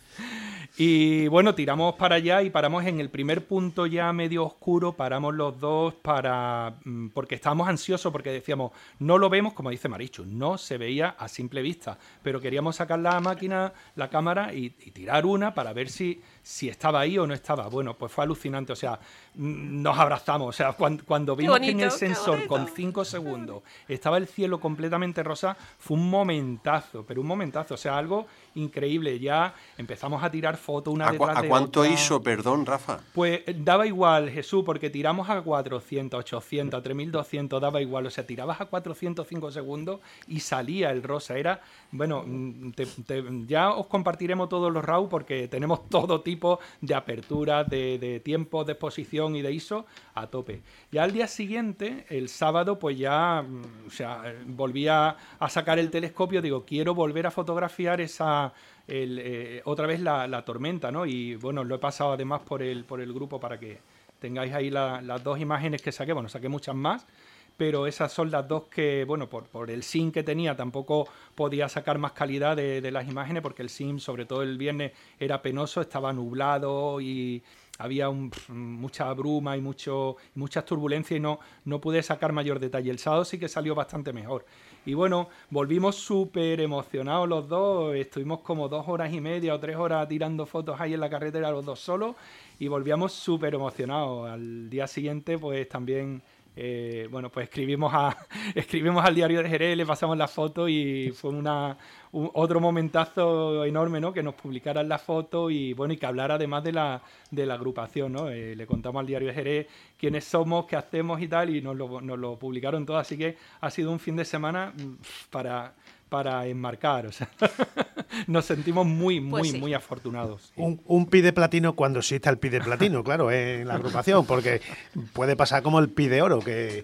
Speaker 9: Y bueno, tiramos para allá y paramos en el primer punto ya medio oscuro, paramos los dos para mm, porque estábamos ansiosos porque decíamos, no lo vemos, como dice Marichu, no se veía a simple vista, pero queríamos sacar la máquina, la cámara y, y tirar una para ver si, si estaba ahí o no estaba. Bueno, pues fue alucinante, o sea, mm, nos abrazamos, o sea, cuando, cuando vimos que en
Speaker 6: bonito,
Speaker 9: el
Speaker 6: qué
Speaker 9: sensor
Speaker 6: bonito.
Speaker 9: con cinco segundos estaba el cielo completamente rosa, fue un momentazo, pero un momentazo, o sea, algo increíble. Ya empezamos a tirar fotos una
Speaker 4: ¿A, cua-
Speaker 9: detrás
Speaker 4: a
Speaker 9: de
Speaker 4: cuánto
Speaker 9: otra.
Speaker 4: hizo, perdón, Rafa?
Speaker 9: Pues eh, daba igual, Jesús, porque tiramos a cuatrocientos, ochocientos, tres mil doscientos, daba igual. O sea, tirabas a cuatrocientos cinco segundos y salía el rosa. Era, bueno, mm, te- te- ya os compartiremos todos los RAW porque tenemos todo tipo de aperturas, de, de tiempos de exposición y de I S O a tope. Ya al día siguiente, el sábado, pues ya, mm, o sea, eh, volví a, a sacar el telescopio. Digo, quiero volver a fotografiar esa... El, eh, otra vez la, la tormenta, ¿no? Y bueno, lo he pasado además por el, por el grupo para que tengáis ahí la- las dos imágenes que saqué. Bueno, saqué muchas más, pero esas son las dos que, bueno, por, por el SIM que tenía tampoco podía sacar más calidad de, de las imágenes porque el SIM, sobre todo el viernes, era penoso, estaba nublado y había un- mucha bruma y mucho, muchas turbulencias y no, no pude sacar mayor detalle. El sábado sí que salió bastante mejor. Y bueno, volvimos súper emocionados los dos, estuvimos como dos horas y media o tres horas tirando fotos ahí en la carretera los dos solos y volvíamos súper emocionados. Al día siguiente pues también... Eh, bueno, pues escribimos a escribimos al diario de Jerez, le pasamos la foto y fue una un- otro momentazo enorme, ¿no? Que nos publicaran la foto y bueno, y que hablara además de la de la agrupación, ¿no? Eh, le contamos al diario de Jerez quiénes somos, qué hacemos y tal, y nos lo, nos lo publicaron todo, así que ha sido un fin de semana mm, para para enmarcar, o sea, nos sentimos muy, muy,
Speaker 6: Pues sí.
Speaker 9: muy afortunados. Sí.
Speaker 2: Un, un pi de platino cuando exista el pi de platino, claro, en la agrupación, porque puede pasar como el pi de oro, que,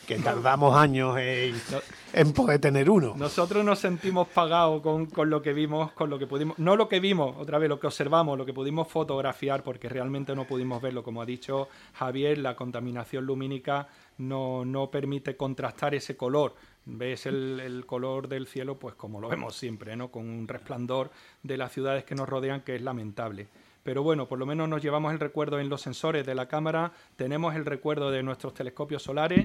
Speaker 2: que tardamos años en, en poder tener uno.
Speaker 9: Nosotros nos sentimos pagados con, con lo que vimos, con lo que pudimos, no lo que vimos, otra vez, lo que observamos, lo que pudimos fotografiar, porque realmente no pudimos verlo. Como ha dicho Javier, la contaminación lumínica no, no permite contrastar ese color. Ves el, el color del cielo, pues como lo vemos siempre, ¿no? Con un resplandor de las ciudades que nos rodean que es lamentable. Pero bueno, por lo menos nos llevamos el recuerdo en los sensores de la cámara, tenemos el recuerdo de nuestros telescopios solares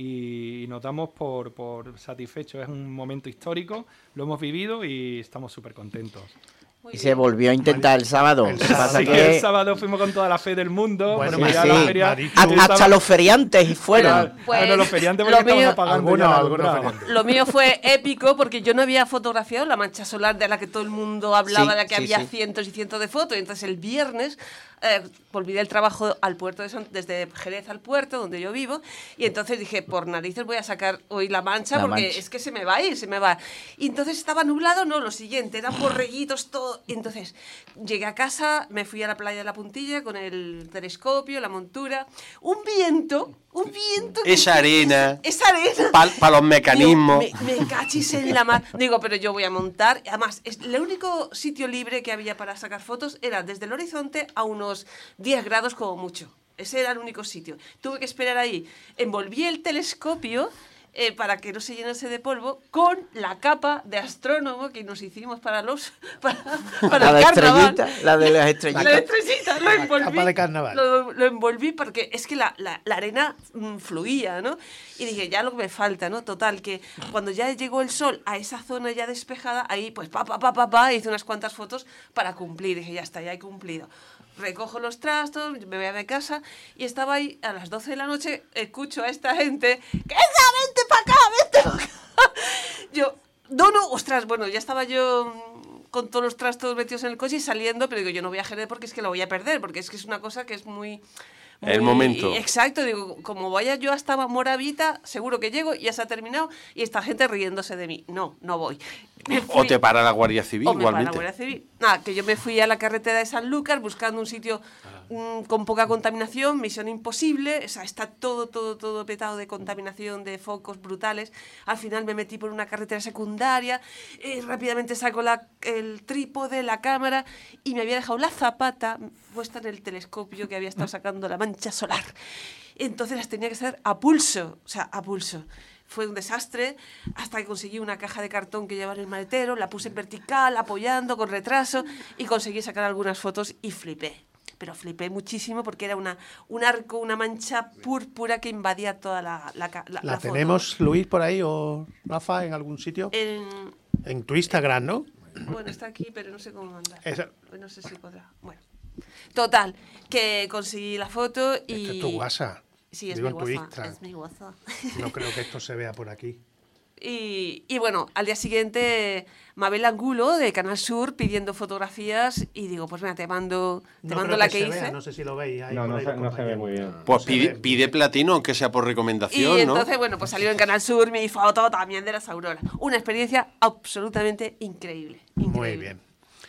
Speaker 9: y nos damos por, por satisfechos. Es un momento histórico, lo hemos vivido y estamos súper contentos.
Speaker 7: Y se volvió a intentar el sábado.
Speaker 2: El
Speaker 7: Lo que pasa
Speaker 9: Así
Speaker 7: que
Speaker 9: que el sábado fuimos con toda la fe del mundo.
Speaker 2: Bueno,
Speaker 9: porque
Speaker 7: sí,
Speaker 9: ya
Speaker 7: sí.
Speaker 9: la feria-
Speaker 2: Marichu-
Speaker 7: Ha- hasta los feriantes fueron.
Speaker 6: Pues,
Speaker 9: bueno, los feriantes
Speaker 6: lo
Speaker 9: porque estaban
Speaker 6: mío-
Speaker 9: apagando
Speaker 2: Algunos,
Speaker 9: ya la
Speaker 2: algunos
Speaker 9: alumbrado.
Speaker 2: feriantes.
Speaker 6: Lo mío fue épico porque yo no había fotografiado la mancha solar de la que todo el mundo hablaba,
Speaker 7: Sí,
Speaker 6: de la que
Speaker 7: sí,
Speaker 6: había
Speaker 7: sí.
Speaker 6: cientos y cientos de fotos. Y entonces el viernes eh, volví del trabajo al puerto de San- desde Jerez al puerto donde yo vivo y entonces dije, por narices voy a sacar hoy la mancha
Speaker 7: La
Speaker 6: porque
Speaker 7: mancha.
Speaker 6: es que se me va a ir, se me va. Y entonces estaba nublado, no, lo siguiente, eran borreguitos, todo. Y entonces llegué a casa, me fui a la playa de la Puntilla con el telescopio, la montura, un viento, un viento.
Speaker 4: Esa arena,
Speaker 6: Esa arena.
Speaker 4: para los mecanismos.
Speaker 6: Digo, me, me cachis en la mar. Digo, pero yo voy a montar. Además, es, el único sitio libre que había para sacar fotos era desde el horizonte a unos diez grados como mucho. Ese era el único sitio. Tuve que esperar ahí. Envolví el telescopio eh, para que no se llenase de polvo con la capa de astrónomo que nos hicimos para los para, para
Speaker 7: La
Speaker 6: el
Speaker 7: de
Speaker 6: carnaval.
Speaker 7: estrellita, la de las
Speaker 6: La
Speaker 7: estrellitas.
Speaker 6: estrellita, lo
Speaker 2: La
Speaker 6: envolví.
Speaker 2: capa de carnaval.
Speaker 6: Lo, lo envolví porque es que la, la, la arena mm, fluía, ¿no? Y dije, ya lo que me falta, ¿no? Total, que cuando ya llegó el sol a esa zona ya despejada, ahí pues pa, pa, pa, pa, pa, hice unas cuantas fotos para cumplir. Dije, ya está, ya he cumplido. Recojo los trastos, me voy a mi casa y estaba ahí a las doce de la noche, escucho a esta gente, ¡que vente para acá, vente para acá! Yo, no, no, ostras, bueno, ya estaba yo mm, con todos los trastos metidos en el coche y saliendo, pero digo, yo no voy a Jerez porque es que lo voy a perder, porque es que es una cosa que es muy...
Speaker 4: El
Speaker 6: muy-
Speaker 4: momento.
Speaker 6: Exacto, digo, como vaya yo hasta Moravita, seguro que llego y ya se ha terminado y esta gente riéndose de mí. No, no voy. Me
Speaker 4: O
Speaker 6: fui-
Speaker 4: te para la Guardia Civil
Speaker 6: o me para la
Speaker 4: igualmente.
Speaker 6: Guardia Civil. Nada, que yo me fui a la carretera de Sanlúcar buscando un sitio mm, con poca contaminación, misión imposible, o sea, está todo, todo, todo petado de contaminación, de focos brutales. Al final me metí por una carretera secundaria, eh, rápidamente saco la, el trípode, la cámara y me había dejado la zapata puesta en el telescopio que había estado sacando la mancha solar. Entonces las tenía que hacer a pulso, o sea, a pulso. Fue un desastre hasta que conseguí una caja de cartón que llevaba en el maletero, la puse en vertical, apoyando, con retraso, y conseguí sacar algunas fotos y flipé. Pero flipé muchísimo porque era una, un arco, una mancha púrpura que invadía toda la, la, ca- la,
Speaker 2: ¿La,
Speaker 6: la foto.
Speaker 2: tenemos, Luis, por ahí o Rafa, en algún sitio?
Speaker 6: En-
Speaker 2: En tu Instagram, ¿no?
Speaker 6: bueno, está aquí, pero no sé cómo mandar.
Speaker 2: Esa-
Speaker 6: No sé si podrá. Bueno. Total, que conseguí la foto y...
Speaker 2: Esto es tu WhatsApp.
Speaker 6: Sí, es
Speaker 2: Digo,
Speaker 6: mi
Speaker 2: en tu
Speaker 6: WhatsApp.
Speaker 2: Instagram.
Speaker 6: Es mi WhatsApp.
Speaker 2: No creo que esto se vea por aquí.
Speaker 6: Y, y bueno, al día siguiente Mabel Angulo de Canal Sur pidiendo fotografías y digo, pues venga, te mando, te
Speaker 2: No
Speaker 6: mando
Speaker 2: creo
Speaker 6: la
Speaker 2: que
Speaker 6: que
Speaker 2: se
Speaker 6: hice.
Speaker 2: vea, no sé si lo veis ahí.
Speaker 3: No,
Speaker 2: por
Speaker 3: no
Speaker 2: ahí
Speaker 3: se,
Speaker 2: los
Speaker 3: no se ve
Speaker 2: compañeros.
Speaker 3: muy bien.
Speaker 4: Pues
Speaker 2: se
Speaker 4: pide,
Speaker 2: ve.
Speaker 4: pide platino, aunque sea por
Speaker 6: Y
Speaker 4: recomendación, ¿no?
Speaker 6: entonces, bueno, pues salió en Canal Sur mi foto también de las auroras. Una experiencia absolutamente increíble.
Speaker 2: Muy
Speaker 6: increíble.
Speaker 2: bien.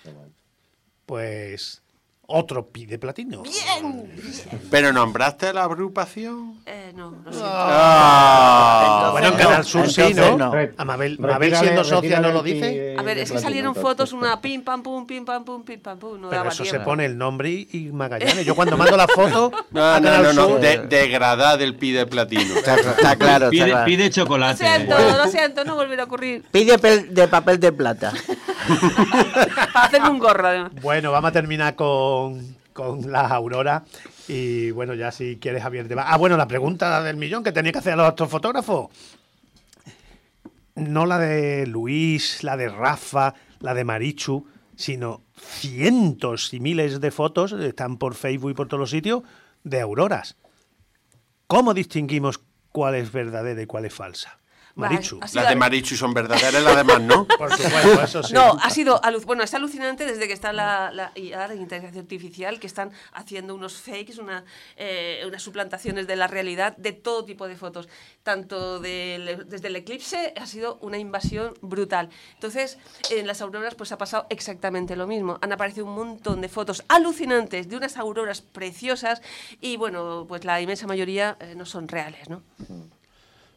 Speaker 2: Pues otro pide platino.
Speaker 6: ¡Bien!
Speaker 4: Pero nombraste a la agrupación.
Speaker 6: Eh, no, lo siento.
Speaker 4: Ah.
Speaker 2: Bueno, en Canal Sur sí,
Speaker 7: Entonces
Speaker 2: ¿no?
Speaker 7: no.
Speaker 2: A Mabel,
Speaker 3: Retírale-
Speaker 2: Mabel siendo socia
Speaker 3: retírale
Speaker 2: no lo
Speaker 3: el pi-
Speaker 2: dice.
Speaker 6: A ver, es que
Speaker 3: platino,
Speaker 6: salieron
Speaker 3: entonces.
Speaker 6: fotos, una pim, pam, pum, pim, pam, pum, pim, pam, pum. No
Speaker 2: Pero
Speaker 6: daba
Speaker 2: eso se
Speaker 6: tiempo.
Speaker 2: pone el nombre y, y Magallanes. Yo cuando mando la foto
Speaker 4: No,
Speaker 2: a
Speaker 4: no,
Speaker 2: Canal
Speaker 4: no, no.
Speaker 2: Sur,
Speaker 4: De, degradad del pide platino.
Speaker 7: Está, está claro, está
Speaker 8: Pide,
Speaker 7: claro.
Speaker 8: pide
Speaker 6: Lo
Speaker 8: chocolate.
Speaker 6: siento, lo siento, no volverá a ocurrir.
Speaker 7: Pide pel- de papel de plata.
Speaker 6: Para hacerme un gorro, además.
Speaker 2: Bueno, vamos a terminar con, con las auroras. Y bueno, ya si quieres, Javier, te va. Ah, bueno, la pregunta del millón que tenía que hacer a los astrofotógrafos. No la de Luis, la de Rafa, la de Marichu, sino cientos y miles de fotos, están por Facebook y por todos los sitios, de auroras. ¿Cómo distinguimos cuál es verdadera y cuál es falsa? Marichu.
Speaker 6: Ha sido
Speaker 4: Las de
Speaker 6: alu-
Speaker 4: Marichu son verdaderas, las demás no.
Speaker 2: Por supuesto, eso sí.
Speaker 6: No, ha sido alu- bueno, es alucinante desde que está la, la I A, la inteligencia artificial, que están haciendo unos fakes, una, eh, unas suplantaciones de la realidad de todo tipo de fotos. Tanto del- desde el eclipse ha sido una invasión brutal. Entonces, en las auroras pues ha pasado exactamente lo mismo. Han aparecido un montón de fotos alucinantes de unas auroras preciosas y bueno, pues la inmensa mayoría eh, no son reales, ¿no?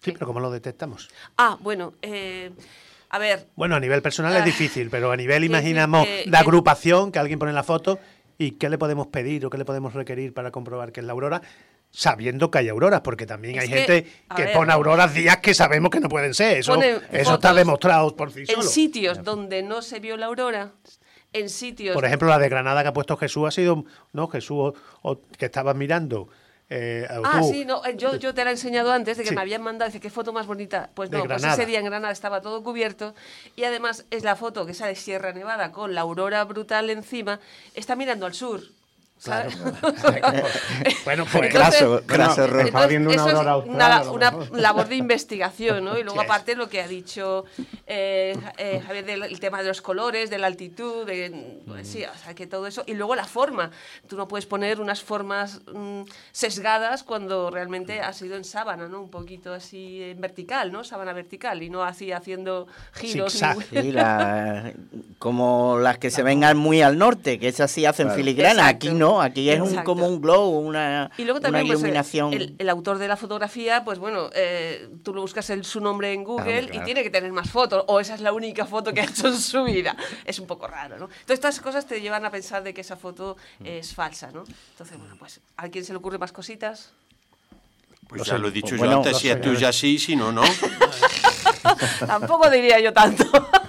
Speaker 2: Sí, pero ¿cómo lo detectamos?
Speaker 6: Ah, bueno, eh, a ver...
Speaker 2: Bueno, a nivel personal
Speaker 6: ah,
Speaker 2: es difícil, pero a nivel,
Speaker 6: decir
Speaker 2: imaginamos,
Speaker 6: que-
Speaker 2: de
Speaker 6: que-
Speaker 2: agrupación, que alguien pone la foto, ¿y qué le podemos pedir o qué le podemos requerir para comprobar que es la aurora? Sabiendo que hay auroras, porque también
Speaker 6: Es
Speaker 2: hay
Speaker 6: que,
Speaker 2: gente
Speaker 6: a
Speaker 2: que
Speaker 6: ver,
Speaker 2: pone auroras días que sabemos que no pueden ser. Eso,
Speaker 6: Pone
Speaker 2: eso está
Speaker 6: fotos
Speaker 2: demostrado por sí
Speaker 6: En
Speaker 2: solo.
Speaker 6: sitios donde no se vio la aurora, en sitios...
Speaker 2: Por ejemplo, la de Granada que ha puesto Jesús ha sido, ¿no? Jesús, o, o que estabas mirando. Eh, o
Speaker 6: Ah,
Speaker 2: tú.
Speaker 6: sí, no, eh, yo, yo te la he enseñado antes de que
Speaker 2: Sí.
Speaker 6: me habían mandado, dice, qué foto más bonita. Pues
Speaker 2: De
Speaker 6: no, pues
Speaker 2: Granada.
Speaker 6: ese día en Granada estaba todo cubierto y además es la foto que sale de Sierra Nevada con la aurora brutal encima, está mirando al sur.
Speaker 2: Claro.
Speaker 6: ¿sabes?
Speaker 2: Bueno, pues
Speaker 7: Graso, graso error.
Speaker 6: entonces,
Speaker 3: Estaba viendo una
Speaker 6: eso es
Speaker 3: aurora austral, a lo
Speaker 6: una,
Speaker 3: mejor.
Speaker 6: una labor de investigación, ¿no? Y luego
Speaker 2: Sí.
Speaker 6: aparte lo que ha dicho eh, eh, Javier del el tema de los colores, de la altitud, de, pues sí, o sea, que todo eso. Y luego la forma. Tú no puedes poner unas formas mm, sesgadas cuando realmente ha sido en sábana, ¿no? Un poquito así en vertical, ¿no? Sábana vertical y no así haciendo giros.
Speaker 2: Zigzag.
Speaker 6: ni-
Speaker 7: Sí, la- como las que se ven al- muy al norte, que esas sí hacen
Speaker 3: Claro.
Speaker 7: filigrana.
Speaker 6: Exacto.
Speaker 7: Aquí no, aquí es un,
Speaker 6: Exacto.
Speaker 7: como un glow, una,
Speaker 6: Y luego
Speaker 7: una
Speaker 6: también pues,
Speaker 7: iluminación.
Speaker 6: el, el autor de la fotografía, pues bueno, eh, tú lo buscas el, su nombre en Google
Speaker 7: Claro, claro.
Speaker 6: y tiene que tener más fotos, o esa es la única foto que ha hecho en su vida. Es un poco raro, ¿no? Entonces, estas cosas te llevan a pensar de que esa foto es falsa, ¿no? Entonces, bueno, pues, ¿a quién se le ocurre más cositas?
Speaker 4: Pues
Speaker 2: Lo
Speaker 4: ya
Speaker 2: sé.
Speaker 4: lo he dicho
Speaker 7: Bueno,
Speaker 4: yo antes,
Speaker 2: lo
Speaker 4: si
Speaker 2: sé,
Speaker 4: es tú
Speaker 2: ya
Speaker 4: ya sí, si no, no.
Speaker 6: Tampoco diría yo tanto.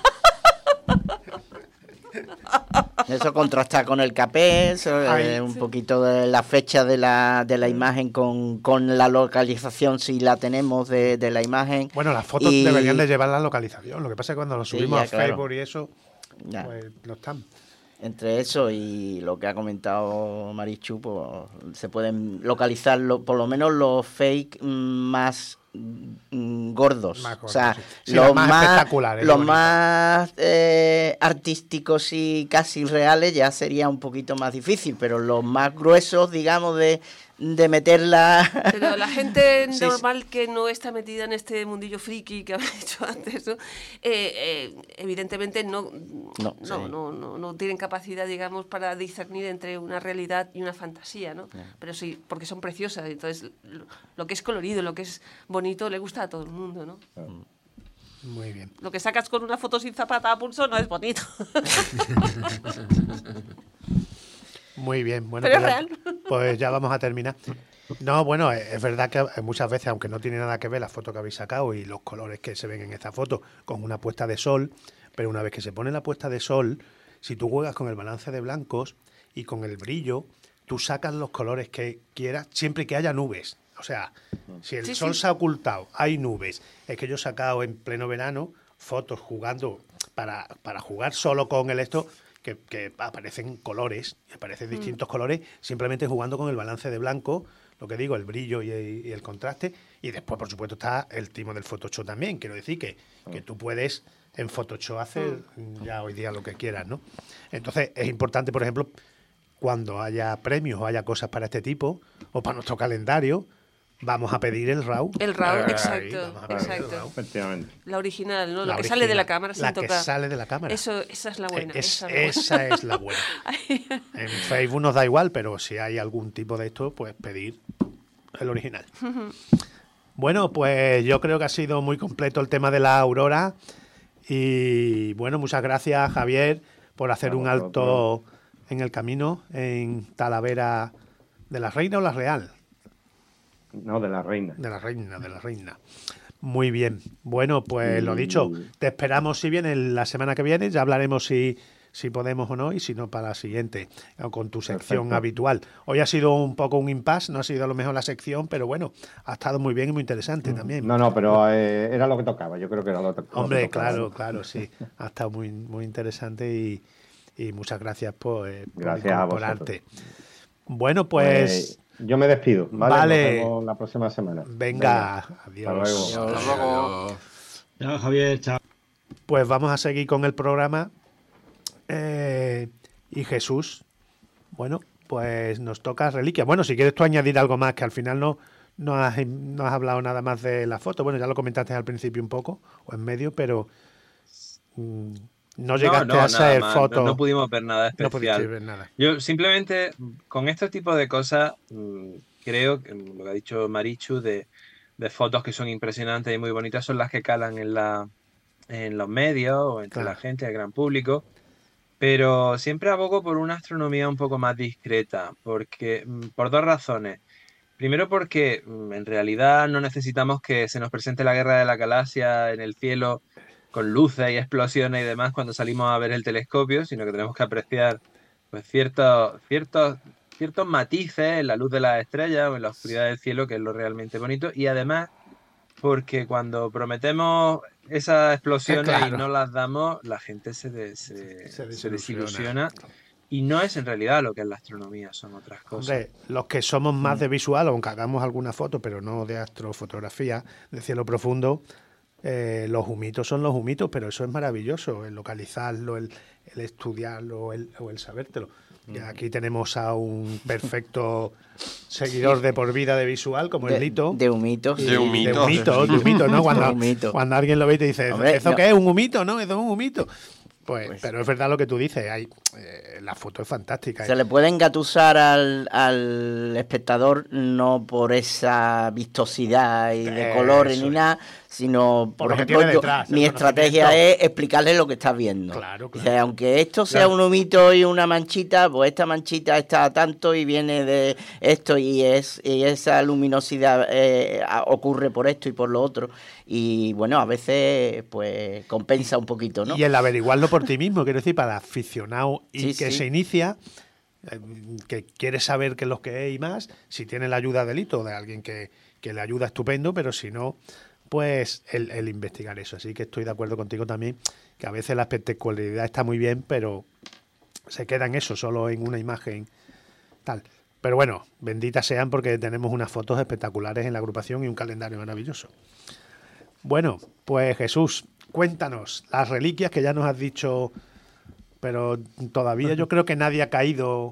Speaker 7: Eso contrasta con el capé, eso, eh,
Speaker 2: Ay,
Speaker 7: un poquito de la fecha de la, de la imagen con, con la localización, si la tenemos de, de la imagen.
Speaker 2: bueno, las fotos
Speaker 7: Y-
Speaker 2: deberían de llevar la localización. Lo que pasa es que cuando lo
Speaker 7: Sí,
Speaker 2: subimos
Speaker 7: ya,
Speaker 2: a
Speaker 7: claro.
Speaker 2: Facebook y eso,
Speaker 7: Ya.
Speaker 2: pues no están.
Speaker 7: Entre eso y lo que ha comentado Marichu, pues, se pueden localizar lo- por lo menos los fake mm, más mm, gordos.
Speaker 2: Más gordos,
Speaker 7: o sea,
Speaker 2: sí. Sí,
Speaker 7: los
Speaker 2: los más
Speaker 7: más,
Speaker 2: espectaculares,
Speaker 7: los
Speaker 2: qué bonito.
Speaker 7: más eh, artísticos y casi reales ya sería un poquito más difícil, pero los más gruesos, digamos, de, de meterla...
Speaker 6: Pero la gente
Speaker 7: Sí, sí.
Speaker 6: normal que no está metida en este mundillo friki que habéis dicho antes, ¿no? Eh, eh, evidentemente no,
Speaker 7: No,
Speaker 6: no,
Speaker 7: sí.
Speaker 6: no, no, no tienen capacidad, digamos, para discernir entre una realidad y una fantasía, ¿no? Pero sí, porque son preciosas. Entonces, lo, lo que es colorido, lo que es bonito, le gusta a todo el mundo, ¿no?
Speaker 2: Muy bien.
Speaker 6: Lo que sacas con una foto sin zapata a pulso no es bonito.
Speaker 2: Muy bien, bueno,
Speaker 6: Pero es
Speaker 2: pues,
Speaker 6: real.
Speaker 2: pues ya vamos a terminar. No, bueno, es es verdad que muchas veces, aunque no tiene nada que ver la foto que habéis sacado y los colores que se ven en esta foto con una puesta de sol, pero una vez que se pone la puesta de sol, si tú juegas con el balance de blancos y con el brillo, tú sacas los colores que quieras siempre que haya nubes. O sea, si el
Speaker 6: Sí,
Speaker 2: sol
Speaker 6: sí.
Speaker 2: se ha ocultado, hay nubes. Es que yo he sacado en pleno verano fotos jugando para, para jugar solo con el esto. Que, que aparecen colores, aparecen distintos colores, simplemente jugando con el balance de blanco, lo que digo, el brillo y el, y el contraste. Y después, por supuesto, está el timo del Photoshop también. Quiero decir que, que tú puedes en Photoshop hacer ya hoy día lo que quieras, ¿no? Entonces, es importante, por ejemplo, cuando haya premios o haya cosas para este tipo, o para nuestro calendario, vamos a pedir el RAW.
Speaker 6: El RAW,
Speaker 2: Ahí,
Speaker 6: exacto,
Speaker 2: vamos a pedir el
Speaker 6: exacto.
Speaker 2: RAW.
Speaker 3: Efectivamente.
Speaker 6: La original, ¿no?
Speaker 2: La
Speaker 6: Lo que sale de la
Speaker 2: original,
Speaker 6: cámara sin
Speaker 2: la que
Speaker 6: tocar.
Speaker 2: sale de la cámara.
Speaker 6: Eso, esa es la buena.
Speaker 2: Es-
Speaker 6: esa es la buena.
Speaker 2: esa es la buena. En Facebook nos da igual, pero si hay algún tipo de esto, pues pedir el original. Bueno, pues yo creo que ha sido muy completo el tema de la aurora. Y bueno, muchas gracias, Javier, por hacer
Speaker 3: A
Speaker 2: un
Speaker 3: vosotros.
Speaker 2: alto en el camino en Talavera de la Reina o la Real.
Speaker 3: No, de la reina.
Speaker 2: De la Reina, de la Reina. Muy bien. Bueno, pues lo
Speaker 3: Y-
Speaker 2: dicho, te esperamos si viene la semana que viene, ya hablaremos si, si podemos o no, y si no, para la siguiente, o con tu sección
Speaker 3: Perfecto.
Speaker 2: habitual. Hoy ha sido un poco un impasse, no ha sido a lo mejor la sección, pero bueno, ha estado muy bien y muy interesante también.
Speaker 3: No, no, pero eh, era lo que tocaba. Yo creo que era lo, to- lo que
Speaker 2: Hombre,
Speaker 3: tocaba.
Speaker 2: claro, claro, sí. Ha estado muy, muy interesante y, y muchas gracias por, eh, por
Speaker 3: Gracias a
Speaker 2: incorporarte. Bueno, pues,
Speaker 3: Pues yo me despido, ¿vale?
Speaker 2: Vale.
Speaker 3: Nos vemos la próxima semana.
Speaker 2: venga,
Speaker 3: Hasta
Speaker 2: adiós.
Speaker 3: luego.
Speaker 4: Hasta luego.
Speaker 8: Chao, Javier, chao.
Speaker 2: Pues vamos a seguir con el programa. Eh, y Jesús, bueno, pues nos toca reliquia. Bueno, si quieres tú añadir algo más, que al final no, no, has, no has hablado nada más de la foto. Bueno, ya lo comentaste al principio un poco, o en medio, pero mm, no llegaste
Speaker 5: no, no,
Speaker 2: a
Speaker 5: nada
Speaker 2: ser
Speaker 5: más,
Speaker 2: foto.
Speaker 5: No, no pudimos ver nada
Speaker 2: no
Speaker 5: especial.
Speaker 2: pudiste ver nada.
Speaker 5: Yo simplemente con este tipo de cosas mm, creo que lo que ha dicho Marichu de de fotos que son impresionantes y muy bonitas son las que calan en, la, en los medios o entre
Speaker 2: Claro.
Speaker 5: la gente, el gran público. Pero siempre abogo por una astronomía un poco más discreta, porque mm, por dos razones. Primero porque mm, en realidad no necesitamos que se nos presente la guerra de la galaxia en el cielo con luces y explosiones y demás cuando salimos a ver el telescopio, sino que tenemos que apreciar pues ciertos, ciertos, ciertos matices en la luz de las estrellas o en la oscuridad del cielo, que es lo realmente bonito. Y además porque cuando prometemos esas explosiones
Speaker 2: Claro.
Speaker 5: y no las damos, la gente se, de- se,
Speaker 2: Se
Speaker 5: se
Speaker 2: desilusiona.
Speaker 5: desilusiona. Y no es en realidad lo que es la astronomía, son otras cosas.
Speaker 2: Hombre, los que somos más de visual, aunque hagamos alguna foto, pero no de astrofotografía, de cielo profundo, eh, los humitos son los humitos, pero eso es maravilloso, el localizarlo, el, el estudiarlo, el, o el sabértelo. Y aquí tenemos a un perfecto seguidor de por vida de visual, como
Speaker 7: De,
Speaker 2: el Lito.
Speaker 7: de humitos.
Speaker 2: Y-
Speaker 4: De humitos.
Speaker 2: De humitos, de humitos, ¿no? Cuando,
Speaker 7: De humitos.
Speaker 2: cuando alguien lo ve y te dice,
Speaker 7: Hombre,
Speaker 2: ¿eso
Speaker 7: no.
Speaker 2: qué es? ¿Un humito? ¿No? Eso es un humito. Pues,
Speaker 7: Pues-
Speaker 2: pero es verdad lo que tú dices, hay, eh, la foto es fantástica.
Speaker 7: Se le puede engatusar al, al espectador no por esa vistosidad y de
Speaker 2: Eso
Speaker 7: colores ni
Speaker 2: es.
Speaker 7: nada, sino,
Speaker 2: Por
Speaker 7: por,
Speaker 2: lo que
Speaker 7: ejemplo,
Speaker 2: tiene
Speaker 7: yo-
Speaker 2: detrás, el
Speaker 7: mi estrategia
Speaker 2: conocimiento.
Speaker 7: es explicarle lo que estás viendo.
Speaker 2: Claro, claro.
Speaker 7: Dice, aunque esto sea
Speaker 5: Claro.
Speaker 7: un humito y una manchita, pues esta manchita está a tanto y viene de esto y es y esa luminosidad eh, a- ocurre por esto y por lo otro. Y bueno, a veces pues compensa un poquito, ¿no?
Speaker 2: Y el averiguarlo por ti mismo, quiero decir, para aficionado y
Speaker 7: Sí,
Speaker 2: que
Speaker 7: sí.
Speaker 2: se inicia, eh, que quiere saber qué es lo que es y más, si tiene la ayuda del hito, de alguien que, que le ayuda, estupendo, pero si no, pues el, el investigar eso. Así que estoy de acuerdo contigo también, que a veces la espectacularidad está muy bien, pero se queda en eso, solo en una imagen tal. Pero bueno, benditas sean porque tenemos unas fotos espectaculares en la agrupación y un calendario maravilloso. Bueno, pues Jesús, cuéntanos las reliquias que ya nos has dicho, pero todavía yo creo que nadie ha caído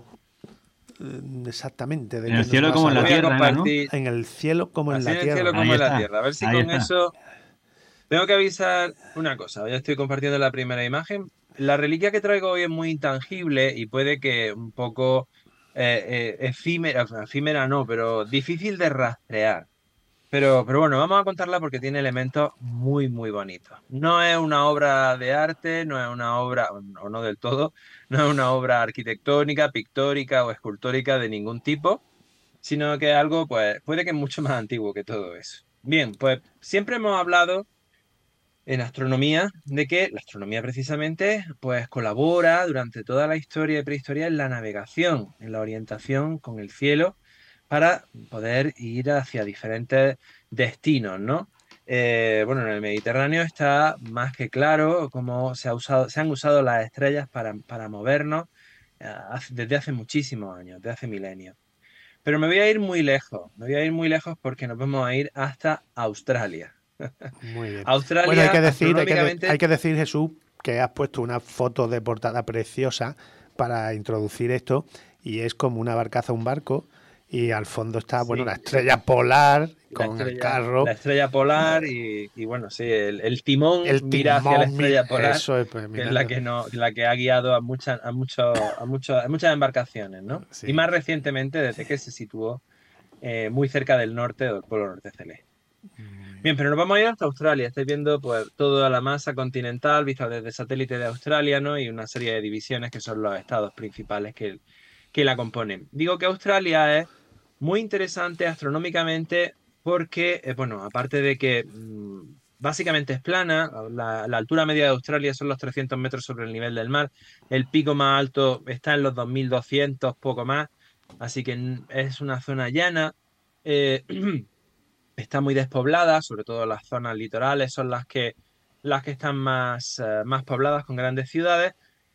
Speaker 2: eh, exactamente. De
Speaker 8: En
Speaker 2: qué
Speaker 8: el
Speaker 2: nos
Speaker 8: cielo
Speaker 2: vas
Speaker 8: como
Speaker 2: a
Speaker 8: en la
Speaker 5: Voy a
Speaker 2: hablar.
Speaker 8: tierra, ¿no?
Speaker 5: compartir
Speaker 2: En el cielo como en
Speaker 5: así
Speaker 2: la
Speaker 5: en el
Speaker 2: tierra.
Speaker 5: cielo como
Speaker 8: Ahí
Speaker 5: en la
Speaker 8: está,
Speaker 5: tierra. A ver si
Speaker 8: ahí
Speaker 5: con
Speaker 8: está.
Speaker 5: eso tengo que avisar una cosa. Ya estoy compartiendo la primera imagen. La reliquia que traigo hoy es muy intangible y puede que un poco eh, eh, efímera, efímera no, pero difícil de rastrear. Pero, pero bueno, vamos a contarla porque tiene elementos muy, muy bonitos. No es una obra de arte, no es una obra, o no del todo, no es una obra arquitectónica, pictórica o escultórica de ningún tipo, sino que es algo, pues, puede que es mucho más antiguo que todo eso. Bien, pues siempre hemos hablado en astronomía de que la astronomía precisamente, pues, colabora durante toda la historia y prehistoria en la navegación, en la orientación con el cielo para poder ir hacia diferentes destinos, ¿no? Eh, bueno, en el Mediterráneo está más que claro cómo se, ha usado, se han usado las estrellas para, para movernos eh, hace- desde hace muchísimos años, desde hace milenios. Pero me voy a ir muy lejos, me voy a ir muy lejos porque nos vamos a ir hasta Australia.
Speaker 2: Muy bien.
Speaker 5: Australia,
Speaker 2: Bueno, hay que decir, hay que, de-
Speaker 5: astronómicamente-
Speaker 2: hay que decir, Jesús, que has puesto una foto de portada preciosa para introducir esto y es como una barcaza, un barco y al fondo está, bueno,
Speaker 5: Sí.
Speaker 2: la estrella polar
Speaker 5: La
Speaker 2: con el
Speaker 5: estrella-
Speaker 2: carro.
Speaker 5: La estrella polar y, y bueno, sí, el, el timón
Speaker 2: El
Speaker 5: mira hacia la
Speaker 2: timón,
Speaker 5: estrella
Speaker 2: mi-
Speaker 5: polar,
Speaker 2: eso es, pues,
Speaker 5: que
Speaker 2: mira,
Speaker 5: es la que no, la que ha guiado a muchas, a muchos, a muchos, a muchas embarcaciones, ¿no?
Speaker 2: Sí.
Speaker 5: Y más recientemente desde que se situó eh, muy cerca del norte del polo norte celeste. Bien, pero nos vamos a ir hasta Australia. Estáis viendo pues toda la masa continental vista desde satélite de Australia, ¿no? Y una serie de divisiones que son los estados principales que, que la componen. Digo que Australia es muy interesante astronómicamente porque, eh, bueno, aparte de que mm, básicamente es plana, la, la altura media de Australia son los trescientos metros sobre el nivel del mar, el pico más alto está en los dos mil doscientos, poco más, así que mm, es una zona llana. eh, Está muy despoblada, sobre todo las zonas litorales son las que, las que están más, eh, más pobladas con grandes ciudades.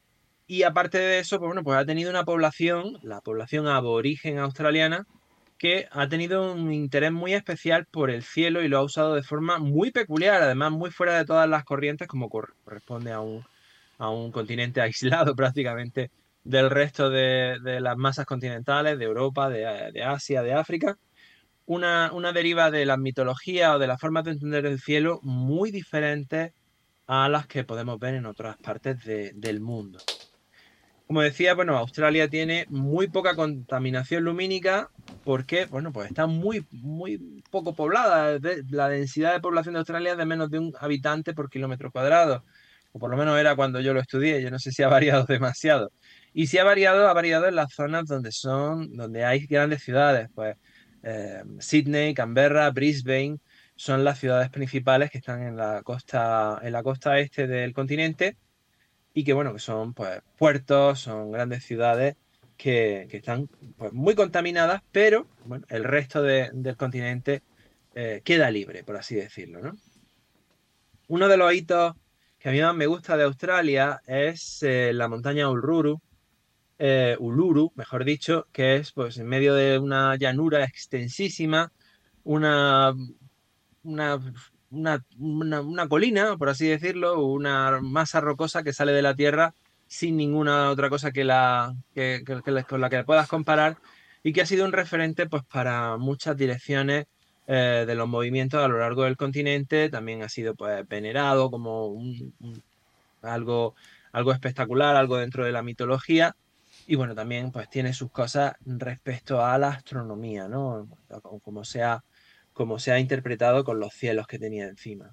Speaker 5: Y aparte de eso, pues bueno, pues ha tenido una población, la población aborigen australiana, que ha tenido un interés muy especial por el cielo y lo ha usado de forma muy peculiar, además muy fuera de todas las corrientes, como cor- corresponde a un, a un continente aislado prácticamente del resto de, de las masas continentales, de Europa, de, de Asia, de África. Una, una deriva de la mitología o de las formas de entender el cielo muy diferentes a las que podemos ver en otras partes de- del mundo. Como decía, bueno, Australia tiene muy poca contaminación lumínica porque, bueno, pues está muy, muy poco poblada. La densidad de población de Australia es de menos de un habitante por kilómetro cuadrado, o por lo menos era cuando yo lo estudié. Yo no sé si ha variado demasiado. Y si ha variado, ha variado en las zonas donde son, donde hay grandes ciudades, pues eh, Sydney, Canberra, Brisbane, son las ciudades principales que están en la costa, en la costa este del continente, y que, bueno, que son pues puertos, son grandes ciudades que, que están pues, muy contaminadas, pero bueno, el resto de, del continente eh, queda libre, por así decirlo, ¿no? Uno de los hitos que a mí más me gusta de Australia es eh, la montaña Uluru, eh, Uluru, mejor dicho, que es pues en medio de una llanura extensísima, una, una, una, una, una colina, por así decirlo, una masa rocosa que sale de la tierra sin ninguna otra cosa que la, que, que- que la- con la que puedas comparar, y que ha sido un referente pues para muchas direcciones eh, de los movimientos a lo largo del continente. También ha sido pues venerado como un- un- algo, algo espectacular, algo dentro de la mitología. Y bueno, también pues tiene sus cosas respecto a la astronomía, ¿no? Como como se ha, como se ha interpretado con los cielos que tenía encima.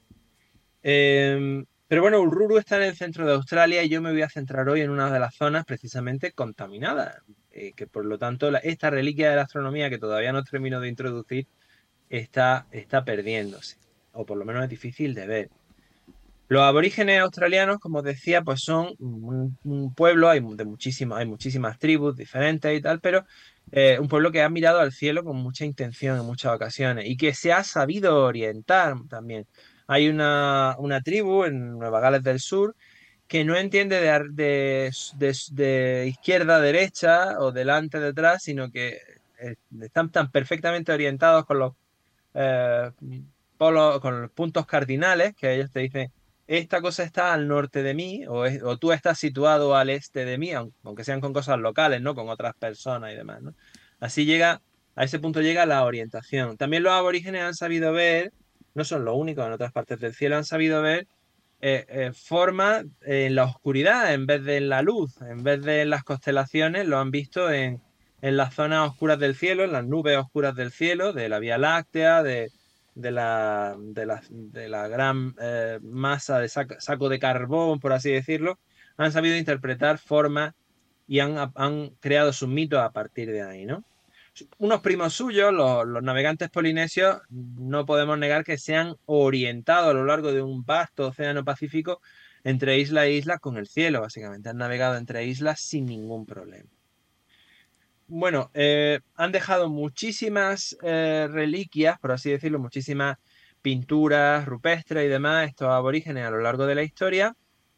Speaker 5: Em, pero bueno, Uluru está en el centro de Australia, y yo me voy a centrar hoy en una de las zonas precisamente contaminadas, eh, que por lo tanto la- esta reliquia de la astronomía, que todavía no termino de introducir, está, está perdiéndose, o por lo menos es difícil de ver. Los aborígenes australianos, como os decía, pues son un, un pueblo, hay, de muchísimas, hay muchísimas tribus diferentes y tal, pero eh, un pueblo que ha mirado al cielo con mucha intención en muchas ocasiones, y que se ha sabido orientar también. Hay una, una tribu en Nueva Gales del Sur que no entiende de, ar- de, de- de izquierda a derecha o delante a detrás, sino que eh, están tan perfectamente orientados con los eh, polos, con los puntos cardinales, que ellos te dicen, esta cosa está al norte de mí, o, es- o tú estás situado al este de mí, aun- aunque sean con cosas locales, ¿no? Con otras personas y demás, ¿no? Así llega, a ese punto llega la orientación. También los aborígenes han sabido ver, no son los únicos, en otras partes del cielo han sabido ver eh, eh, formas en la oscuridad en vez de en la luz, en vez de en las constelaciones, lo han visto en, en las zonas oscuras del cielo, en las nubes oscuras del cielo, de la Vía Láctea, de, de la, de la, de la gran eh, masa de saco, saco de carbón, por así decirlo. Han sabido interpretar formas y han, han creado sus mitos a partir de ahí, ¿no? Unos primos suyos, los, los navegantes polinesios, no podemos negar que se han orientado a lo largo de un vasto océano Pacífico entre isla e isla con el cielo, básicamente. Han navegado entre islas sin ningún problema. Bueno, eh, han dejado muchísimas eh, reliquias, por así decirlo, muchísimas pinturas rupestres y demás, estos aborígenes a lo largo de la historia,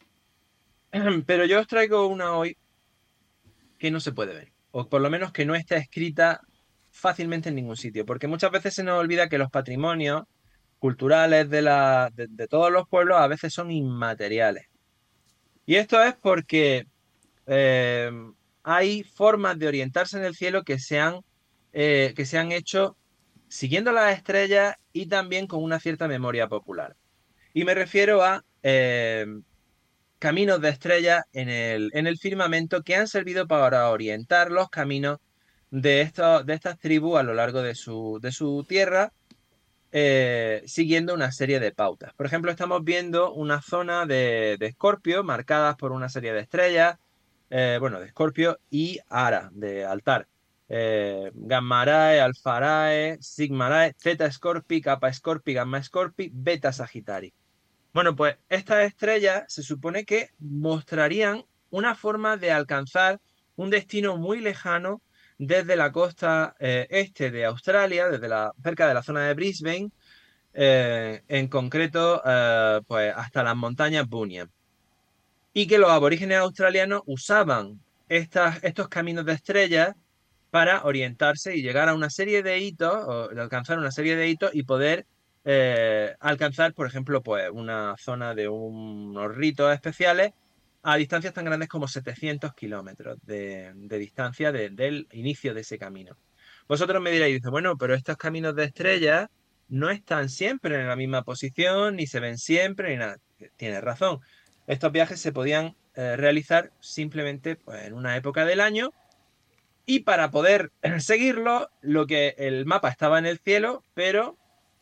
Speaker 5: pero yo os traigo una hoy que no se puede ver, o por lo menos que no está escrita fácilmente en ningún sitio, porque muchas veces se nos olvida que los patrimonios culturales de, la, de, de todos los pueblos a veces son inmateriales. Y esto es porque eh, hay formas de orientarse en el cielo que se han, eh, que se han hecho siguiendo las estrellas y también con una cierta memoria popular. Y me refiero a eh, caminos de estrellas en el, en el firmamento que han servido para orientar los caminos de, estos, de estas tribus a lo largo de su, de su tierra, eh, siguiendo una serie de pautas. Por ejemplo, estamos viendo una zona de, de Escorpio marcadas por una serie de estrellas, eh, bueno, de Escorpio y Ara, de altar. Eh, Gamma Arae, Alfa Arae, Sigma Arae, Zeta Scorpi, Kappa Scorpi, Gamma Scorpi, Beta Sagittari. Bueno, pues estas estrellas se supone que mostrarían una forma de alcanzar un destino muy lejano desde la costa eh, este de Australia, desde la, cerca de la zona de Brisbane, eh, en concreto, eh, pues hasta las montañas Bunya. Y que los aborígenes australianos usaban estas, estos caminos de estrellas para orientarse y llegar a una serie de hitos, o alcanzar una serie de hitos y poder eh, alcanzar, por ejemplo, pues una zona de unos ritos especiales a distancias tan grandes como setecientos kilómetros de, de distancia de- del inicio de ese camino. Vosotros me diréis, dice, bueno, pero estos caminos de estrellas no están siempre en la misma posición, ni se ven siempre, ni nada. Tienes razón. Estos viajes se podían eh, realizar simplemente pues, en una época del año, Y para poder seguirlo, lo que el mapa estaba en el cielo, pero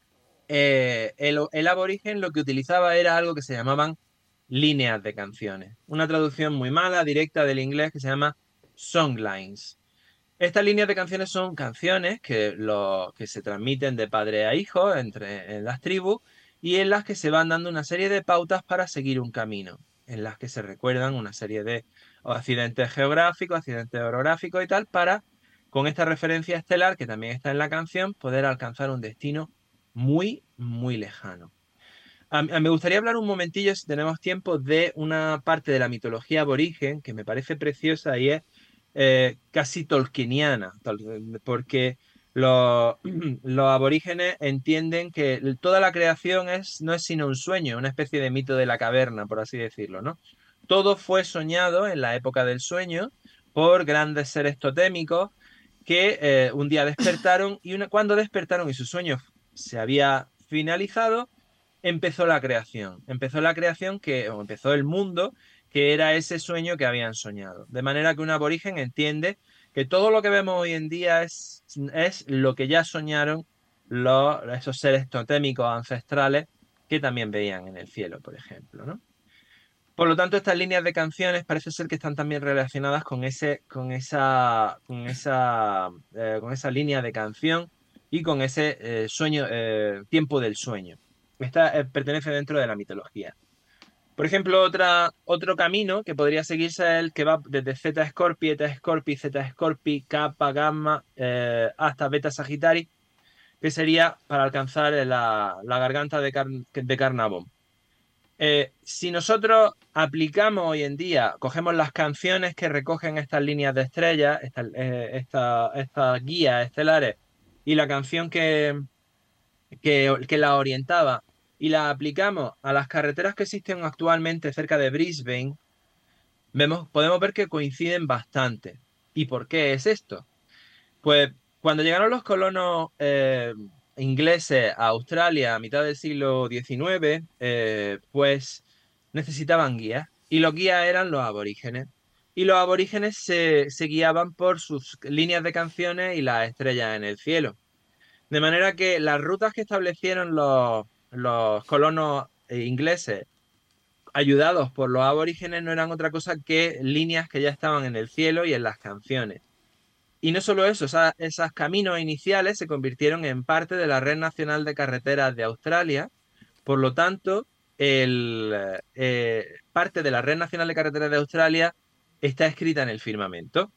Speaker 5: eh, el, el aborigen lo que utilizaba era algo que se llamaban líneas de canciones. Una traducción muy mala, directa del inglés, que se llama songlines. Estas líneas de canciones son canciones que, lo, que se transmiten de padre a hijo entre en las tribus y en las que se van dando una serie de pautas para seguir un camino, en las que se recuerdan una serie de accidentes geográficos, accidentes orográficos y tal, para, con esta referencia estelar que también está en la canción, poder alcanzar un destino muy, muy lejano. A, a, me gustaría hablar un momentillo, si tenemos tiempo, de una parte de la mitología aborigen que me parece preciosa y es eh, casi tolkieniana, porque los, los aborígenes entienden que toda la creación es, no es sino un sueño, una especie de mito de la caverna, por así decirlo, ¿no? Todo fue soñado en la época del sueño por grandes seres totémicos que eh, un día despertaron y una, cuando despertaron y su sueño se había finalizado, empezó la creación. Empezó la creación que, o empezó el mundo, que era ese sueño que habían soñado. De manera que un aborigen entiende que todo lo que vemos hoy en día es, es lo que ya soñaron los, esos seres totémicos ancestrales que también veían en el cielo, por ejemplo, ¿no? Por lo tanto, estas líneas de canciones parece ser que están también relacionadas con, ese, con, esa, con, esa, eh, con esa línea de canción y con ese eh, sueño, eh, tiempo del sueño. Esta eh, pertenece dentro de la mitología. Por ejemplo, otra, otro camino que podría seguirse es el que va desde Zeta Scorpii, Eta Scorpii, Zeta Scorpii, Kappa, Gamma, eh, hasta Beta Sagittarii, que sería para alcanzar la, la garganta de, Car de Carnarvon. Eh, si nosotros aplicamos hoy en día, cogemos las canciones que recogen estas líneas de estrellas, estas eh, esta, esta guías estelares, y la canción que, que, que la orientaba, y la aplicamos a las carreteras que existen actualmente cerca de Brisbane, vemos, podemos ver que coinciden bastante. ¿Y por qué es esto? Pues cuando llegaron los colonos eh, ingleses a Australia a mitad del siglo diecinueve, eh, pues necesitaban guías. Y los guías eran los aborígenes. Y los aborígenes se, se guiaban por sus líneas de canciones y las estrellas en el cielo. De manera que las rutas que establecieron los, los colonos ingleses, ayudados por los aborígenes, no eran otra cosa que líneas que ya estaban en el cielo y en las canciones. Y no solo eso, esas, esos caminos iniciales se convirtieron en parte de la Red Nacional de Carreteras de Australia. Por lo tanto, el, eh, parte de la Red Nacional de Carreteras de Australia está escrita en el firmamento.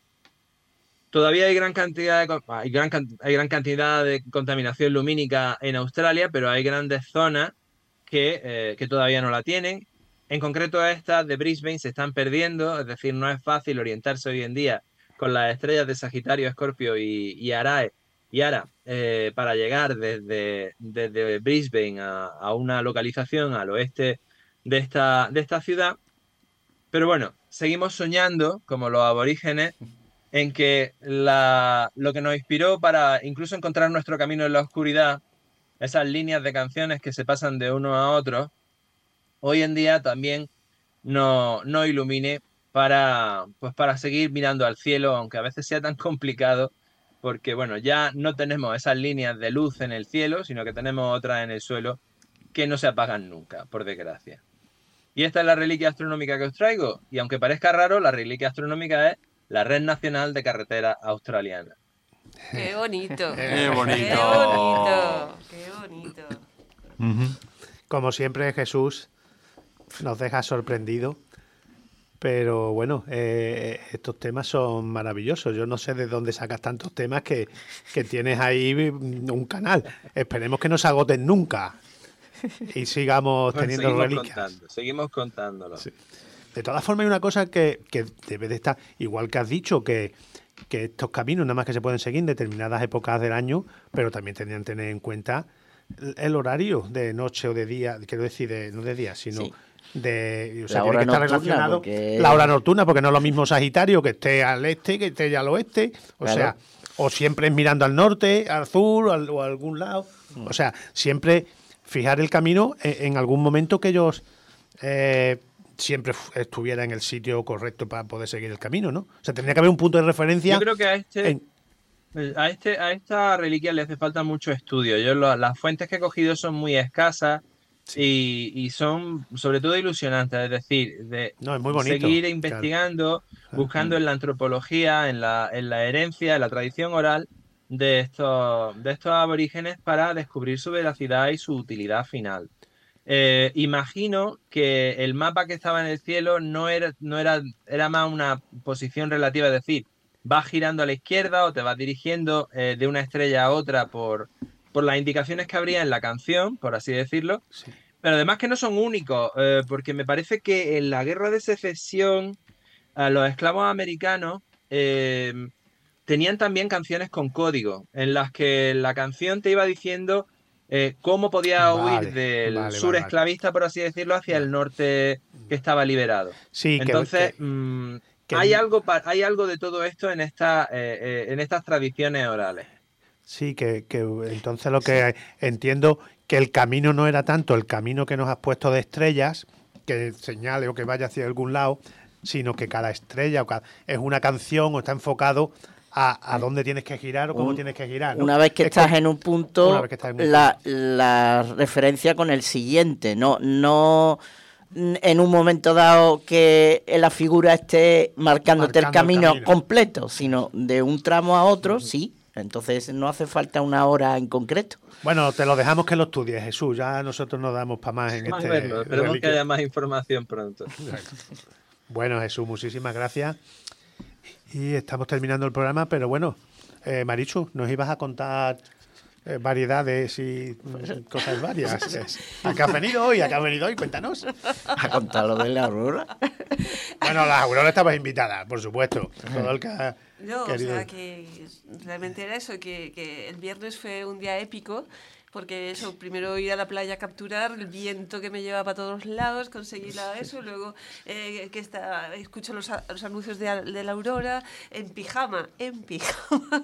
Speaker 5: Todavía hay gran cantidad de, hay gran, hay gran cantidad de contaminación lumínica en Australia, pero hay grandes zonas que, eh, que todavía no la tienen. En concreto, estas de Brisbane se están perdiendo, es decir, no es fácil orientarse hoy en día con las estrellas de Sagitario, Escorpio y, y Arae y Ara eh, para llegar desde, desde Brisbane a, a una localización al oeste de esta, de esta ciudad. Pero bueno, seguimos soñando, como los aborígenes, en que la, lo que nos inspiró para incluso encontrar nuestro camino en la oscuridad, esas líneas de canciones que se pasan de uno a otro, hoy en día también nos no ilumine para, pues para seguir mirando al cielo, aunque a veces sea tan complicado, porque bueno, ya no tenemos esas líneas de luz en el cielo, sino que tenemos otras en el suelo que no se apagan nunca, por desgracia. Y esta es la reliquia astronómica que os traigo, y aunque parezca raro, la reliquia astronómica es la Red Nacional de Carretera Australiana.
Speaker 6: ¡Qué bonito!
Speaker 4: ¡Qué bonito!
Speaker 6: ¡Qué bonito! ¡Qué bonito!
Speaker 2: Uh-huh. Como siempre, Jesús nos deja sorprendido. Pero bueno, eh, estos temas son maravillosos. Yo no sé de dónde sacas tantos temas que, que tienes ahí un canal. Esperemos que no se agoten nunca y sigamos pues teniendo
Speaker 5: seguimos
Speaker 2: reliquias.
Speaker 5: Contando, seguimos contándolo.
Speaker 2: Sí. De todas formas, hay una cosa que, que debe de estar, igual que has dicho, que, que estos caminos nada más que se pueden seguir en determinadas épocas del año, pero también tendrían que tener en cuenta el, el horario de noche o de día, quiero decir, de, no de día, sino... Sí. De, o sea,
Speaker 7: la
Speaker 2: tiene
Speaker 7: hora
Speaker 2: que estar
Speaker 7: nocturna,
Speaker 2: relacionado
Speaker 7: porque...
Speaker 2: la hora nocturna, porque no es lo mismo Sagitario que esté al este, que esté al oeste, o claro. sea, o siempre es mirando al norte, al sur, al, o a algún lado, mm. o sea, siempre fijar el camino en, en algún momento que ellos eh, siempre estuviera en el sitio correcto para poder seguir el camino, ¿no? O sea, tendría que haber un punto de referencia.
Speaker 5: Yo creo que a este,
Speaker 2: en...
Speaker 5: a este, a esta reliquia le hace falta mucho estudio. Yo lo, las fuentes que he cogido son muy escasas sí. y, y son sobre todo ilusionantes, es decir, de
Speaker 2: no, es muy bonito,
Speaker 5: seguir investigando, claro. buscando en la antropología, en la, en la herencia, en la tradición oral de estos, de estos aborígenes para descubrir su veracidad y su utilidad final. Eh, imagino que el mapa que estaba en el cielo no era, no era, era más una posición relativa, es decir, vas girando a la izquierda o te vas dirigiendo eh, de una estrella a otra por, por las indicaciones que habría en la canción, por así decirlo, sí. Pero además que no son únicos, eh, porque me parece que en la guerra de secesión a los esclavos americanos eh, tenían también canciones con código, en las que la canción te iba diciendo Eh, cómo podía vale, huir del vale, sur vale, esclavista, por así decirlo, hacia vale. el norte que estaba liberado.
Speaker 2: Sí,
Speaker 5: entonces
Speaker 2: que, que,
Speaker 5: mmm,
Speaker 2: que,
Speaker 5: hay algo hay algo de todo esto en esta eh, eh, en estas tradiciones orales.
Speaker 2: Sí, que, que entonces lo que sí. entiendo que el camino no era tanto el camino que nos has puesto de estrellas, que señale o que vaya hacia algún lado, sino que cada estrella o cada, es una canción o está enfocado A, a dónde tienes que girar o cómo un, tienes que girar, ¿no?
Speaker 7: Una vez que
Speaker 2: es
Speaker 7: estás
Speaker 2: como,
Speaker 7: en un punto, en un la, punto. la referencia con el siguiente, no, no en un momento dado que la figura esté marcándote Marcando el, camino el camino completo, sino de un tramo a otro, sí. sí. Entonces no hace falta una hora en concreto.
Speaker 2: Bueno, te lo dejamos que lo estudies, Jesús. Ya nosotros nos damos para más en
Speaker 5: más
Speaker 2: este.
Speaker 5: Verlo. Esperemos reliquio. que haya más información pronto.
Speaker 2: Bueno, Jesús, muchísimas gracias. Y estamos terminando el programa, pero bueno, eh, Marichu, nos ibas a contar eh, variedades y cosas varias. ¿A qué has venido hoy? ¿A qué has venido hoy? Cuéntanos.
Speaker 7: ¿A contar lo de la aurora?
Speaker 2: Bueno, la aurora estabas invitada, por supuesto. Todo el que ha
Speaker 6: no,
Speaker 2: querido.
Speaker 6: O sea, que realmente era eso, que, que el viernes fue un día épico. Porque eso, primero ir a la playa a capturar el viento que me lleva para todos lados, conseguir eso, luego eh, que está, escucho los, los anuncios de, de la aurora, en pijama, en pijama.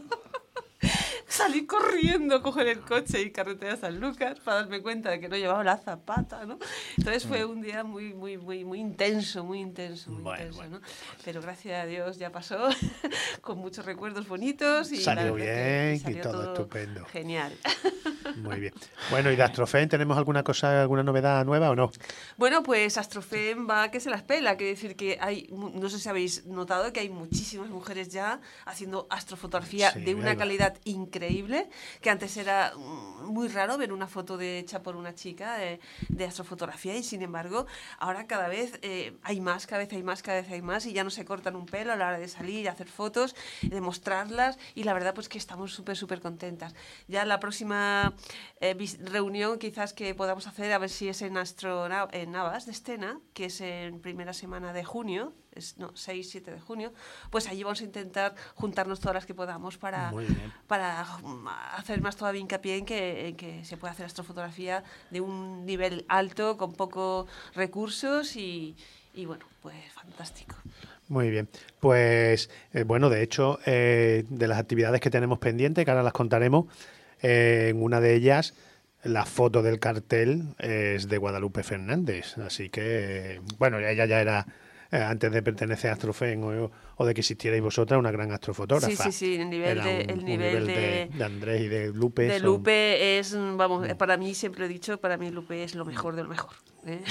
Speaker 6: Salí corriendo, coger el coche y carretera a San Lucas para darme cuenta de que no llevaba la zapata, ¿no? Entonces fue un día muy, muy, muy, muy intenso, muy intenso, muy bueno, intenso, bueno. ¿no? Pero gracias a Dios ya pasó, con muchos recuerdos bonitos y
Speaker 2: salió bien y, salió y todo, todo estupendo.
Speaker 6: Genial.
Speaker 2: Muy bien. Bueno, ¿y de Astrofem tenemos alguna cosa, alguna novedad nueva o no?
Speaker 6: Bueno, pues Astrofem va que se las pela, quiere decir que hay, no sé si habéis notado que hay muchísimas mujeres ya haciendo astrofotografía sí, de una calidad increíble, que antes era muy raro ver una foto de, hecha por una chica de, de astrofotografía y sin embargo ahora cada vez eh, hay más, cada vez hay más, cada vez hay más y ya no se cortan un pelo a la hora de salir, hacer fotos, de mostrarlas y la verdad pues que estamos súper súper contentas. Ya la próxima eh, reunión quizás que podamos hacer, a ver si es en Astro en Navas de Estena, que es en primera semana de junio, es, no, seis siete de junio, pues allí vamos a intentar juntarnos todas las que podamos para, para hacer más todavía hincapié en que, en que se puede hacer astrofotografía de un nivel alto, con pocos recursos y, y bueno, pues fantástico.
Speaker 2: Muy bien, pues eh, bueno, de hecho, eh, de las actividades que tenemos pendientes, que ahora las contaremos, eh, en una de ellas la foto del cartel es de Guadalupe Fernández, así que, bueno, ella ya era... Eh, antes de pertenecer a Astrofem o, o de que existierais vosotras, una gran astrofotógrafa.
Speaker 6: Sí, sí, sí, el nivel, de,
Speaker 2: un,
Speaker 6: el
Speaker 2: un
Speaker 6: nivel,
Speaker 2: nivel de,
Speaker 6: de,
Speaker 2: de Andrés y de Lupe.
Speaker 6: De
Speaker 2: son...
Speaker 6: Lupe es, vamos, para mí siempre he dicho, para mí Lupe es lo mejor de lo mejor. ¿eh?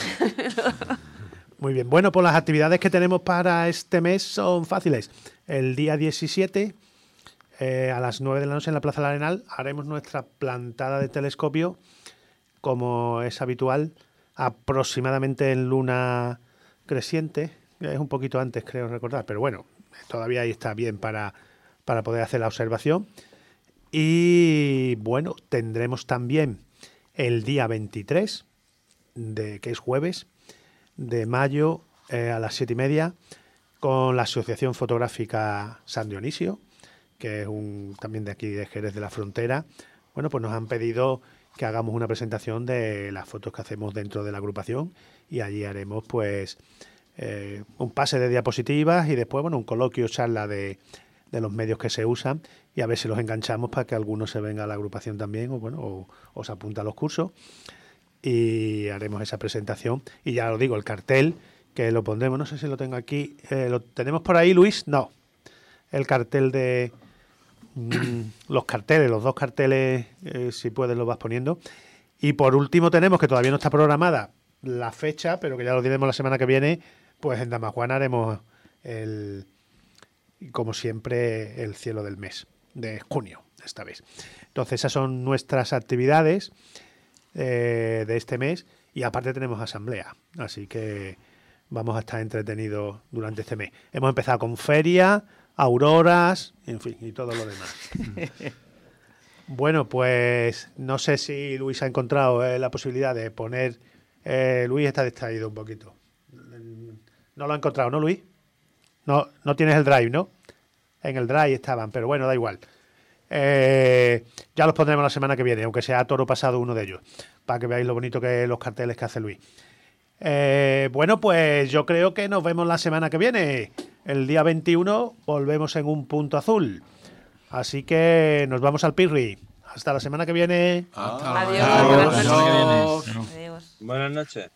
Speaker 2: Muy bien, bueno, pues las actividades que tenemos para este mes son fáciles. El día diecisiete, eh, a las nueve de la noche en la Plaza del Arenal, haremos nuestra plantada de telescopio, como es habitual, aproximadamente en luna creciente. Es un poquito antes, creo recordar, pero bueno, todavía ahí está bien para, para poder hacer la observación. Y bueno, tendremos también el día veintitrés, de, que es jueves, de mayo eh, a las siete y media, con la Asociación Fotográfica San Dionisio, que es un también de aquí de Jerez de la Frontera. Bueno, pues nos han pedido que hagamos una presentación de las fotos que hacemos dentro de la agrupación y allí haremos pues... Eh, un pase de diapositivas y después bueno un coloquio, charla de, de los medios que se usan y a ver si los enganchamos para que algunos se venga a la agrupación también o bueno o, o se apunta a los cursos y haremos esa presentación y ya lo digo, el cartel que lo pondremos, no sé si lo tengo aquí. Eh, ¿Lo tenemos por ahí, Luis? No. El cartel de... Mmm, los carteles, los dos carteles, eh, si puedes los vas poniendo. Y por último tenemos, que todavía no está programada la fecha, pero que ya lo diremos la semana que viene, pues en Damajuana haremos el, como siempre, el cielo del mes, de junio, esta vez. Entonces esas son nuestras actividades eh, de este mes, y aparte tenemos asamblea, así que vamos a estar entretenidos durante este mes. Hemos empezado con feria, auroras, en fin, y todo lo demás. Bueno, pues no sé si Luis ha encontrado eh, la posibilidad de poner... Eh, Luis está distraído un poquito. No lo ha encontrado, ¿no, Luis? No, no tienes el drive, ¿no? En el drive estaban, pero bueno, da igual. Eh, ya los pondremos la semana que viene, aunque sea toro pasado uno de ellos, para que veáis lo bonito que los carteles que hace Luis. Eh, bueno, pues yo creo que nos vemos la semana que viene. El día veintiuno volvemos en Un Punto Azul. Así que nos vamos al Pirri. Hasta la semana que viene.
Speaker 6: Hasta Adiós. Adiós. Adiós.
Speaker 5: Adiós. Adiós. Buenas noches.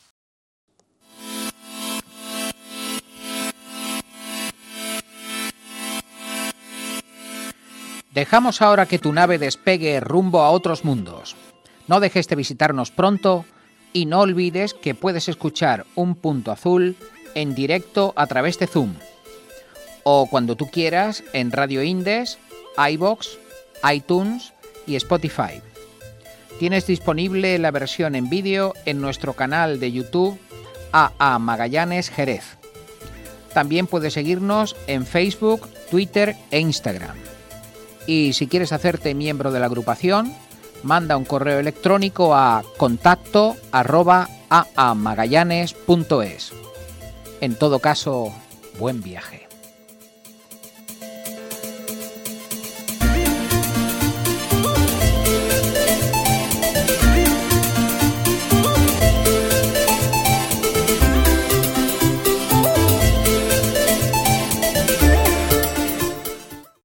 Speaker 1: Dejamos ahora que tu nave despegue rumbo a otros mundos. No dejes de visitarnos pronto y no olvides que puedes escuchar Un Punto Azul en directo a través de Zoom o cuando tú quieras en Radio Indes, iVoox, iTunes y Spotify. Tienes disponible la versión en vídeo en nuestro canal de YouTube A A Magallanes Jerez. También puedes seguirnos en Facebook, Twitter e Instagram. Y si quieres hacerte miembro de la agrupación, manda un correo electrónico a contacto arroba aamagallanes punto es. En todo caso, buen viaje.